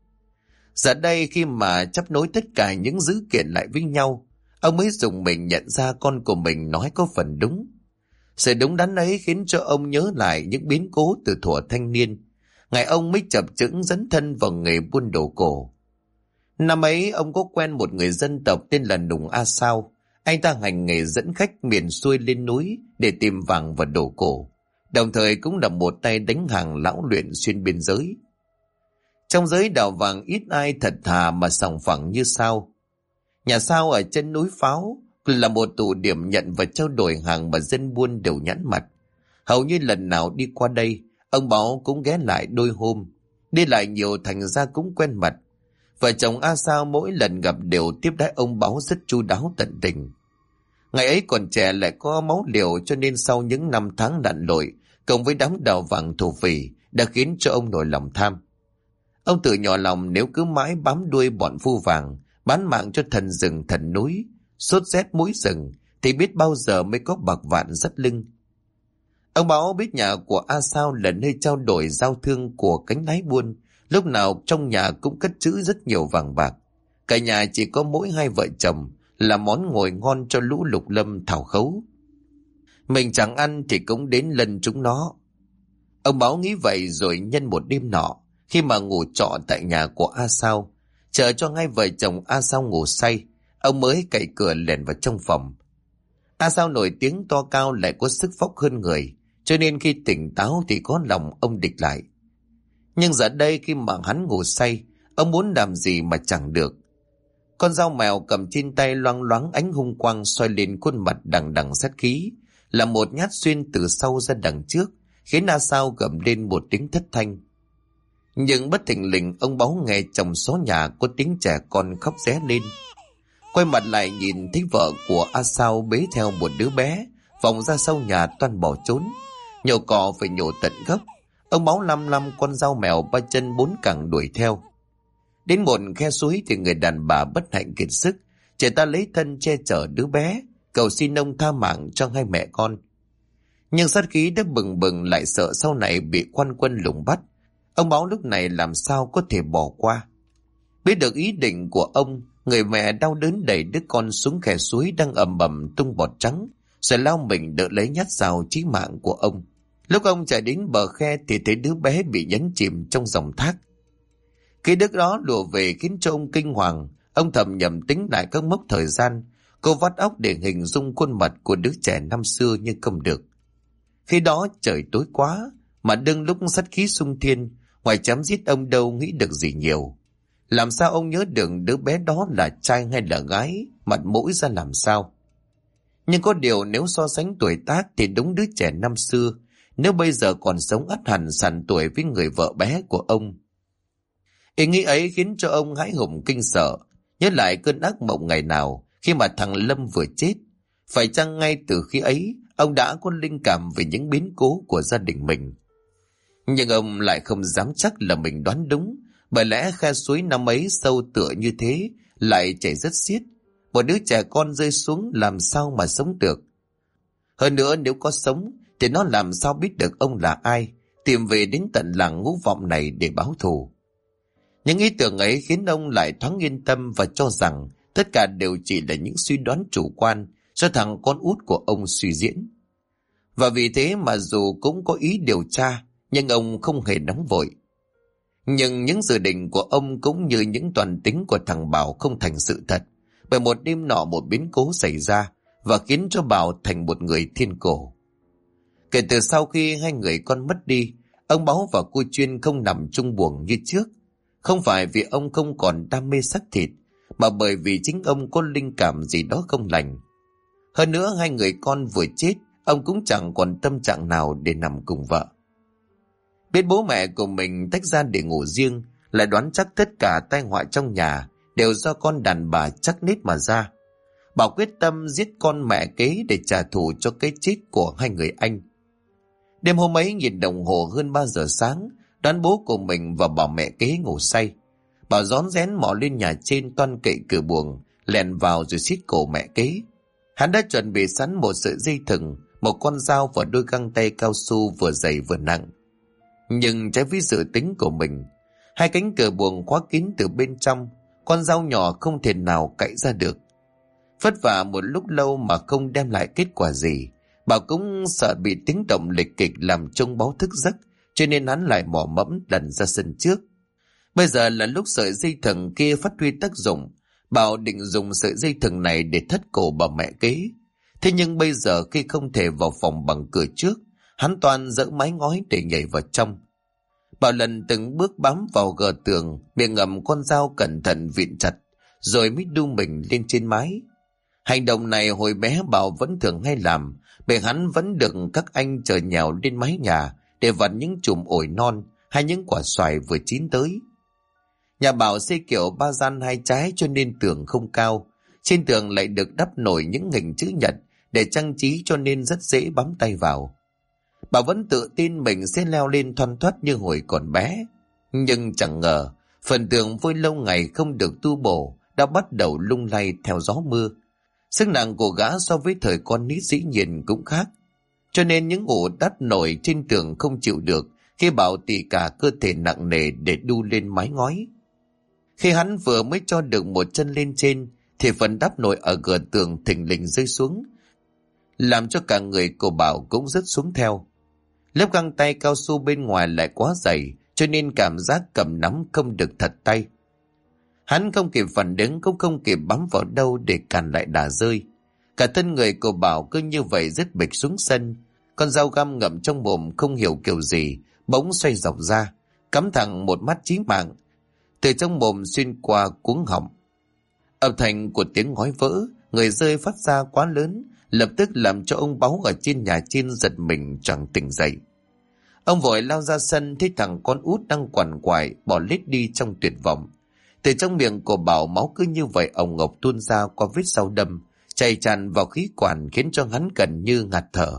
Giờ đây khi mà chấp nối tất cả những dữ kiện lại với nhau, ông mới dùng mình nhận ra con của mình nói có phần đúng. Sự đúng đắn ấy khiến cho ông nhớ lại những biến cố từ thuở thanh niên, ngày ông mới chập chững dấn thân vào nghề buôn đồ cổ. Năm ấy ông có quen một người dân tộc tên là Nùng A Sao. Anh ta hành nghề dẫn khách miền xuôi lên núi để tìm vàng và đồ cổ, đồng thời cũng là một tay đánh hàng lão luyện xuyên biên giới. Trong giới đào vàng ít ai thật thà mà sòng phẳng như Sao. Nhà Sao ở chân núi Pháo là một tụ điểm nhận và trao đổi hàng mà dân buôn đều nhãn mặt. Hầu như lần nào đi qua đây, ông Báo cũng ghé lại đôi hôm. Đi lại nhiều thành ra cũng quen mặt. Vợ chồng A Sao mỗi lần gặp đều tiếp đãi ông Báo rất chu đáo tận tình. Ngày ấy còn trẻ lại có máu liều, cho nên sau những năm tháng lặn lội cộng với đám đào vàng thổ phỉ đã khiến cho ông nổi lòng tham. Ông tự nhỏ lòng nếu cứ mãi bám đuôi bọn phu vàng, bán mạng cho thần rừng thần núi, sốt rét mũi rừng, thì biết bao giờ mới có bạc vạn dắt lưng. Ông Báo biết nhà của A Sao là nơi trao đổi giao thương của cánh lái buôn, lúc nào trong nhà cũng cất trữ rất nhiều vàng bạc. Cả nhà chỉ có mỗi 2 vợ chồng là món ngồi ngon cho lũ lục lâm thảo khấu. Mình chẳng ăn thì cũng đến lần chúng nó. Ông Báo nghĩ vậy rồi nhân một đêm nọ, khi mà ngủ trọ tại nhà của A Sao, chờ cho 2 vợ chồng A Sao ngủ say, ông mới cậy cửa lẻn vào trong phòng. A Sao nổi tiếng to cao lại có sức phóc hơn người, cho nên khi tỉnh táo thì có lòng ông địch lại. Nhưng giờ đây khi mà hắn ngủ say, ông muốn làm gì mà chẳng được. Con dao mèo cầm trên tay loang loáng ánh hung quang xoay lên khuôn mặt đằng đằng sát khí, là một nhát xuyên từ sau ra đằng trước, khiến A Sao gầm lên một tiếng thất thanh. Nhưng bất thình lình ông Báo nghe trong xó nhà có tiếng trẻ con khóc ré lên. Quay mặt lại nhìn thấy vợ của A Sao bế theo một đứa bé vòng ra sau nhà toan bỏ trốn. Nhổ cỏ phải nhổ tận gốc. Ông Báo lăm lăm con dao mèo 3 chân 4 cẳng đuổi theo. Đến một khe suối thì người đàn bà bất hạnh kiệt sức, chị ta lấy thân che chở đứa bé, cầu xin ông tha mạng cho 2 mẹ con. Nhưng sát khí đã bừng bừng, lại sợ sau này bị quan quân lùng bắt. Ông Báo lúc này làm sao có thể bỏ qua. Biết được ý định của ông, người mẹ đau đớn đẩy đứa con xuống khe suối đang ầm ầm tung bọt trắng, rồi lao mình đỡ lấy nhát dao chí mạng của ông. Lúc ông chạy đến bờ khe thì thấy đứa bé bị nhấn chìm trong dòng thác. Cái đứa đó lùa về khiến cho ông kinh hoàng. Ông thầm nhầm tính lại các mốc thời gian, cô vắt óc để hình dung khuôn mặt của đứa trẻ năm xưa nhưng không được. Khi đó trời tối quá, mà đương lúc sát khí xung thiên, ngoài chém giết ông đâu nghĩ được gì nhiều. Làm sao ông nhớ được đứa bé đó là trai hay là gái, mặt mũi ra làm sao. Nhưng có điều nếu so sánh tuổi tác thì đúng đứa trẻ năm xưa, nếu bây giờ còn sống ắt hẳn sàn tuổi với người vợ bé của ông. Ý nghĩ ấy khiến cho ông hãi hùng kinh sợ, nhớ lại cơn ác mộng ngày nào khi mà thằng Lâm vừa chết. Phải chăng ngay từ khi ấy ông đã có linh cảm về những biến cố của gia đình mình? Nhưng ông lại không dám chắc là mình đoán đúng, bởi lẽ khe suối năm ấy sâu tựa như thế, lại chảy rất xiết. Một đứa trẻ con rơi xuống làm sao mà sống được. Hơn nữa nếu có sống thì nó làm sao biết được ông là ai, tìm về đến tận làng Ngũ Vọng này để báo thù. Những ý tưởng ấy khiến ông lại thoáng yên tâm và cho rằng tất cả đều chỉ là những suy đoán chủ quan do thằng con út của ông suy diễn. Và vì thế mà dù cũng có ý điều tra, nhưng ông không hề nóng vội. Nhưng những dự định của ông cũng như những toàn tính của thằng Bảo không thành sự thật, bởi một đêm nọ một biến cố xảy ra và khiến cho Bảo thành một người thiên cổ. Kể từ sau khi hai người con mất đi, ông Báo và cô Chuyên không nằm chung buồng như trước. Không phải vì ông không còn đam mê xác thịt, mà bởi vì chính ông có linh cảm gì đó không lành. Hơn nữa hai người con vừa chết, ông cũng chẳng còn tâm trạng nào để nằm cùng vợ. Biết bố mẹ của mình tách ra để ngủ riêng, lại đoán chắc tất cả tai họa trong nhà đều do con đàn bà chắc nết mà ra. Bảo quyết tâm giết con mẹ kế để trả thù cho cái chết của hai người anh. Đêm hôm ấy nhìn đồng hồ hơn 3 giờ sáng, đoán bố của mình và bà mẹ kế ngủ say. Bảo rón rén mò lên nhà trên toan cậy cửa buồng, lèn vào rồi xiết cổ mẹ kế. Hắn đã chuẩn bị sẵn một sợi dây thừng, một con dao và đôi găng tay cao su vừa dày vừa nặng. Nhưng trái với dự tính của mình, hai cánh cửa buồng khóa kín từ bên trong, con dao nhỏ không thể nào cạy ra được. Vất vả một lúc lâu mà không đem lại kết quả gì, Bảo cũng sợ bị tiếng động lịch kịch làm trông báo thức giấc, cho nên hắn lại mò mẫm lần ra sân trước. Bây giờ là lúc sợi dây thừng kia phát huy tác dụng. Bảo định dùng sợi dây thừng này để thắt cổ bà mẹ kế. Thế nhưng bây giờ khi không thể vào phòng bằng cửa trước, hắn toàn dỡ mái ngói để nhảy vào trong. Bảo lần từng bước bám vào gờ tường, miệng ngậm con dao cẩn thận vịn chặt, rồi mới đu mình lên trên mái. Hành động này hồi bé Bảo vẫn thường hay làm, bởi hắn vẫn được các anh chờ nhào lên mái nhà để vặt những chùm ổi non hay những quả xoài vừa chín tới. Nhà Bảo xây kiểu 3 gian 2 trái cho nên tường không cao. Trên tường lại được đắp nổi những hình chữ nhật để trang trí cho nên rất dễ bám tay vào. Bảo vẫn tự tin mình sẽ leo lên thoăn thoắt như hồi còn bé. Nhưng chẳng ngờ, phần tường vôi lâu ngày không được tu bổ đã bắt đầu lung lay theo gió mưa. Sức nặng của gã so với thời con nít dĩ nhiên cũng khác. Cho nên những ổ đắp nổi trên tường không chịu được khi Bảo tỉ cả cơ thể nặng nề để đu lên mái ngói. Khi hắn vừa mới cho được một chân lên trên thì phần đắp nổi ở gờ tường thình lình rơi xuống, làm cho cả người của Bảo cũng rớt xuống theo. Lớp găng tay cao su bên ngoài lại quá dày, cho nên cảm giác cầm nắm không được thật tay. Hắn không kịp phản ứng, cũng không kịp bám vào đâu để cản lại đà rơi. Cả thân người của Bảo cứ như vậy rớt bịch xuống sân. Con dao găm ngậm trong mồm không hiểu kiểu gì bỗng xoay dọc ra, cắm thẳng một mắt chí mạng từ trong mồm xuyên qua cuống họng. Âm thanh của tiếng ngói vỡ, người rơi phát ra quá lớn, lập tức làm cho ông Báu ở trên nhà trên giật mình choàng tỉnh dậy. Ông vội lao ra sân, thấy thằng con út đang quằn quại bỏ lết đi trong tuyệt vọng. Từ trong miệng của Bảo máu cứ như vậy ồng ộc tuôn ra qua vết dao đâm, chảy tràn vào khí quản khiến cho hắn gần như ngạt thở.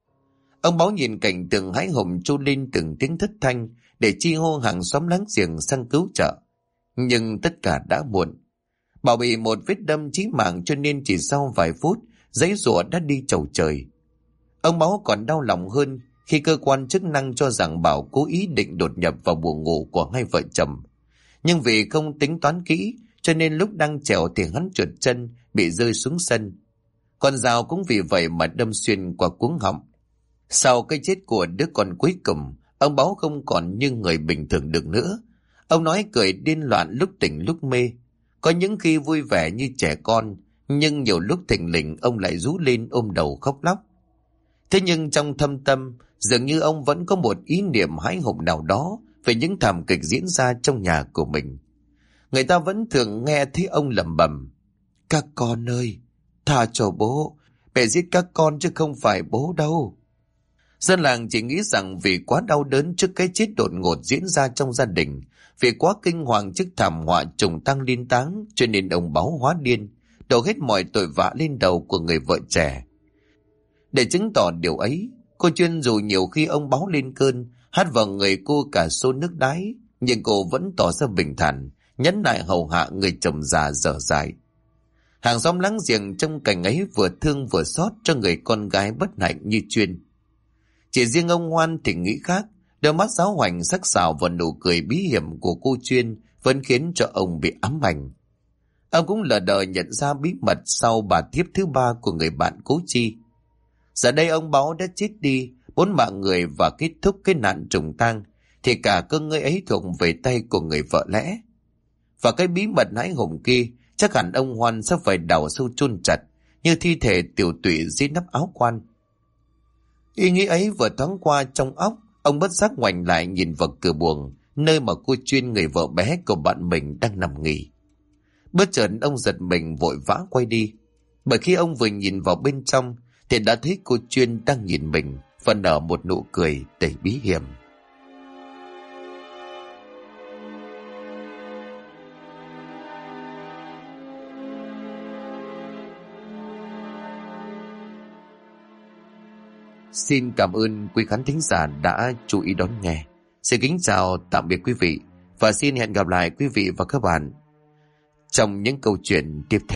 Ông Báu nhìn cảnh tượng hãi hùng trôi lên từng tiếng thất thanh để chi hô hàng xóm láng giềng sang cứu trợ. Nhưng tất cả đã muộn. Bảo bị một vết đâm chí mạng cho nên chỉ sau vài phút giấy rủa đã đi chầu trời. Ông Báu còn đau lòng hơn khi cơ quan chức năng cho rằng Bảo cố ý định đột nhập vào buồng ngủ của hai vợ chồng. Nhưng vì không tính toán kỹ cho nên lúc đang trèo thì hắn trượt chân bị rơi xuống sân. Con dao cũng vì vậy mà đâm xuyên qua cuống họng. Sau cái chết của đứa con cuối cùng, ông Báu không còn như người bình thường được nữa. Ông nói cười điên loạn lúc tỉnh lúc mê. Có những khi vui vẻ như trẻ con, nhưng nhiều lúc thình lình ông lại rú lên ôm đầu khóc lóc. Thế nhưng trong thâm tâm, dường như ông vẫn có một ý niệm hãi hùng nào đó về những thảm kịch diễn ra trong nhà của mình. Người ta vẫn thường nghe thấy ông lẩm bẩm: "Các con ơi, tha cho bố, mẹ giết các con chứ không phải bố đâu." Dân làng chỉ nghĩ rằng vì quá đau đớn trước cái chết đột ngột diễn ra trong gia đình, vì quá kinh hoàng trước thảm họa trùng tăng liên táng, cho nên ông Báu hóa điên, đổ hết mọi tội vạ lên đầu của người vợ trẻ. Để chứng tỏ điều ấy, cô Chuyên dù nhiều khi ông Báu lên cơn, hát vào người cô cả xô nước đái, nhưng cô vẫn tỏ ra bình thản, nhẫn nại hầu hạ người chồng già dở dại. Hàng xóm láng giềng trong cảnh ấy vừa thương vừa xót cho người con gái bất hạnh như Chuyên. Chỉ riêng ông Hoan thì nghĩ khác, đôi mắt giáo hoành sắc sảo và nụ cười bí hiểm của cô Chuyên vẫn khiến cho ông bị ám ảnh. Ông cũng lờ đờ nhận ra bí mật sau bà thiếp thứ ba của người bạn Cố Chi. Giờ đây ông Báu đã chết đi, 4 mạng người và kết thúc cái nạn trùng tang, thì cả cơ ngơi ấy thuộc về tay của người vợ lẽ. Và cái bí mật hãi hùng kia, chắc hẳn ông Hoan sẽ phải đào sâu chôn chặt, như thi thể tiểu tụy dưới nắp áo quan. Ý nghĩ ấy vừa thoáng qua trong óc, ông bất giác ngoảnh lại nhìn vào cửa buồng, nơi mà cô Chuyên, người vợ bé của bạn mình, đang nằm nghỉ. Bất chợt ông giật mình vội vã quay đi, bởi khi ông vừa nhìn vào bên trong thì đã thấy cô Chuyên đang nhìn mình và nở một nụ cười đầy bí hiểm. Xin cảm ơn quý khán thính giả đã chú ý đón nghe. Xin kính chào tạm biệt quý vị và xin hẹn gặp lại quý vị và các bạn trong những câu chuyện tiếp theo.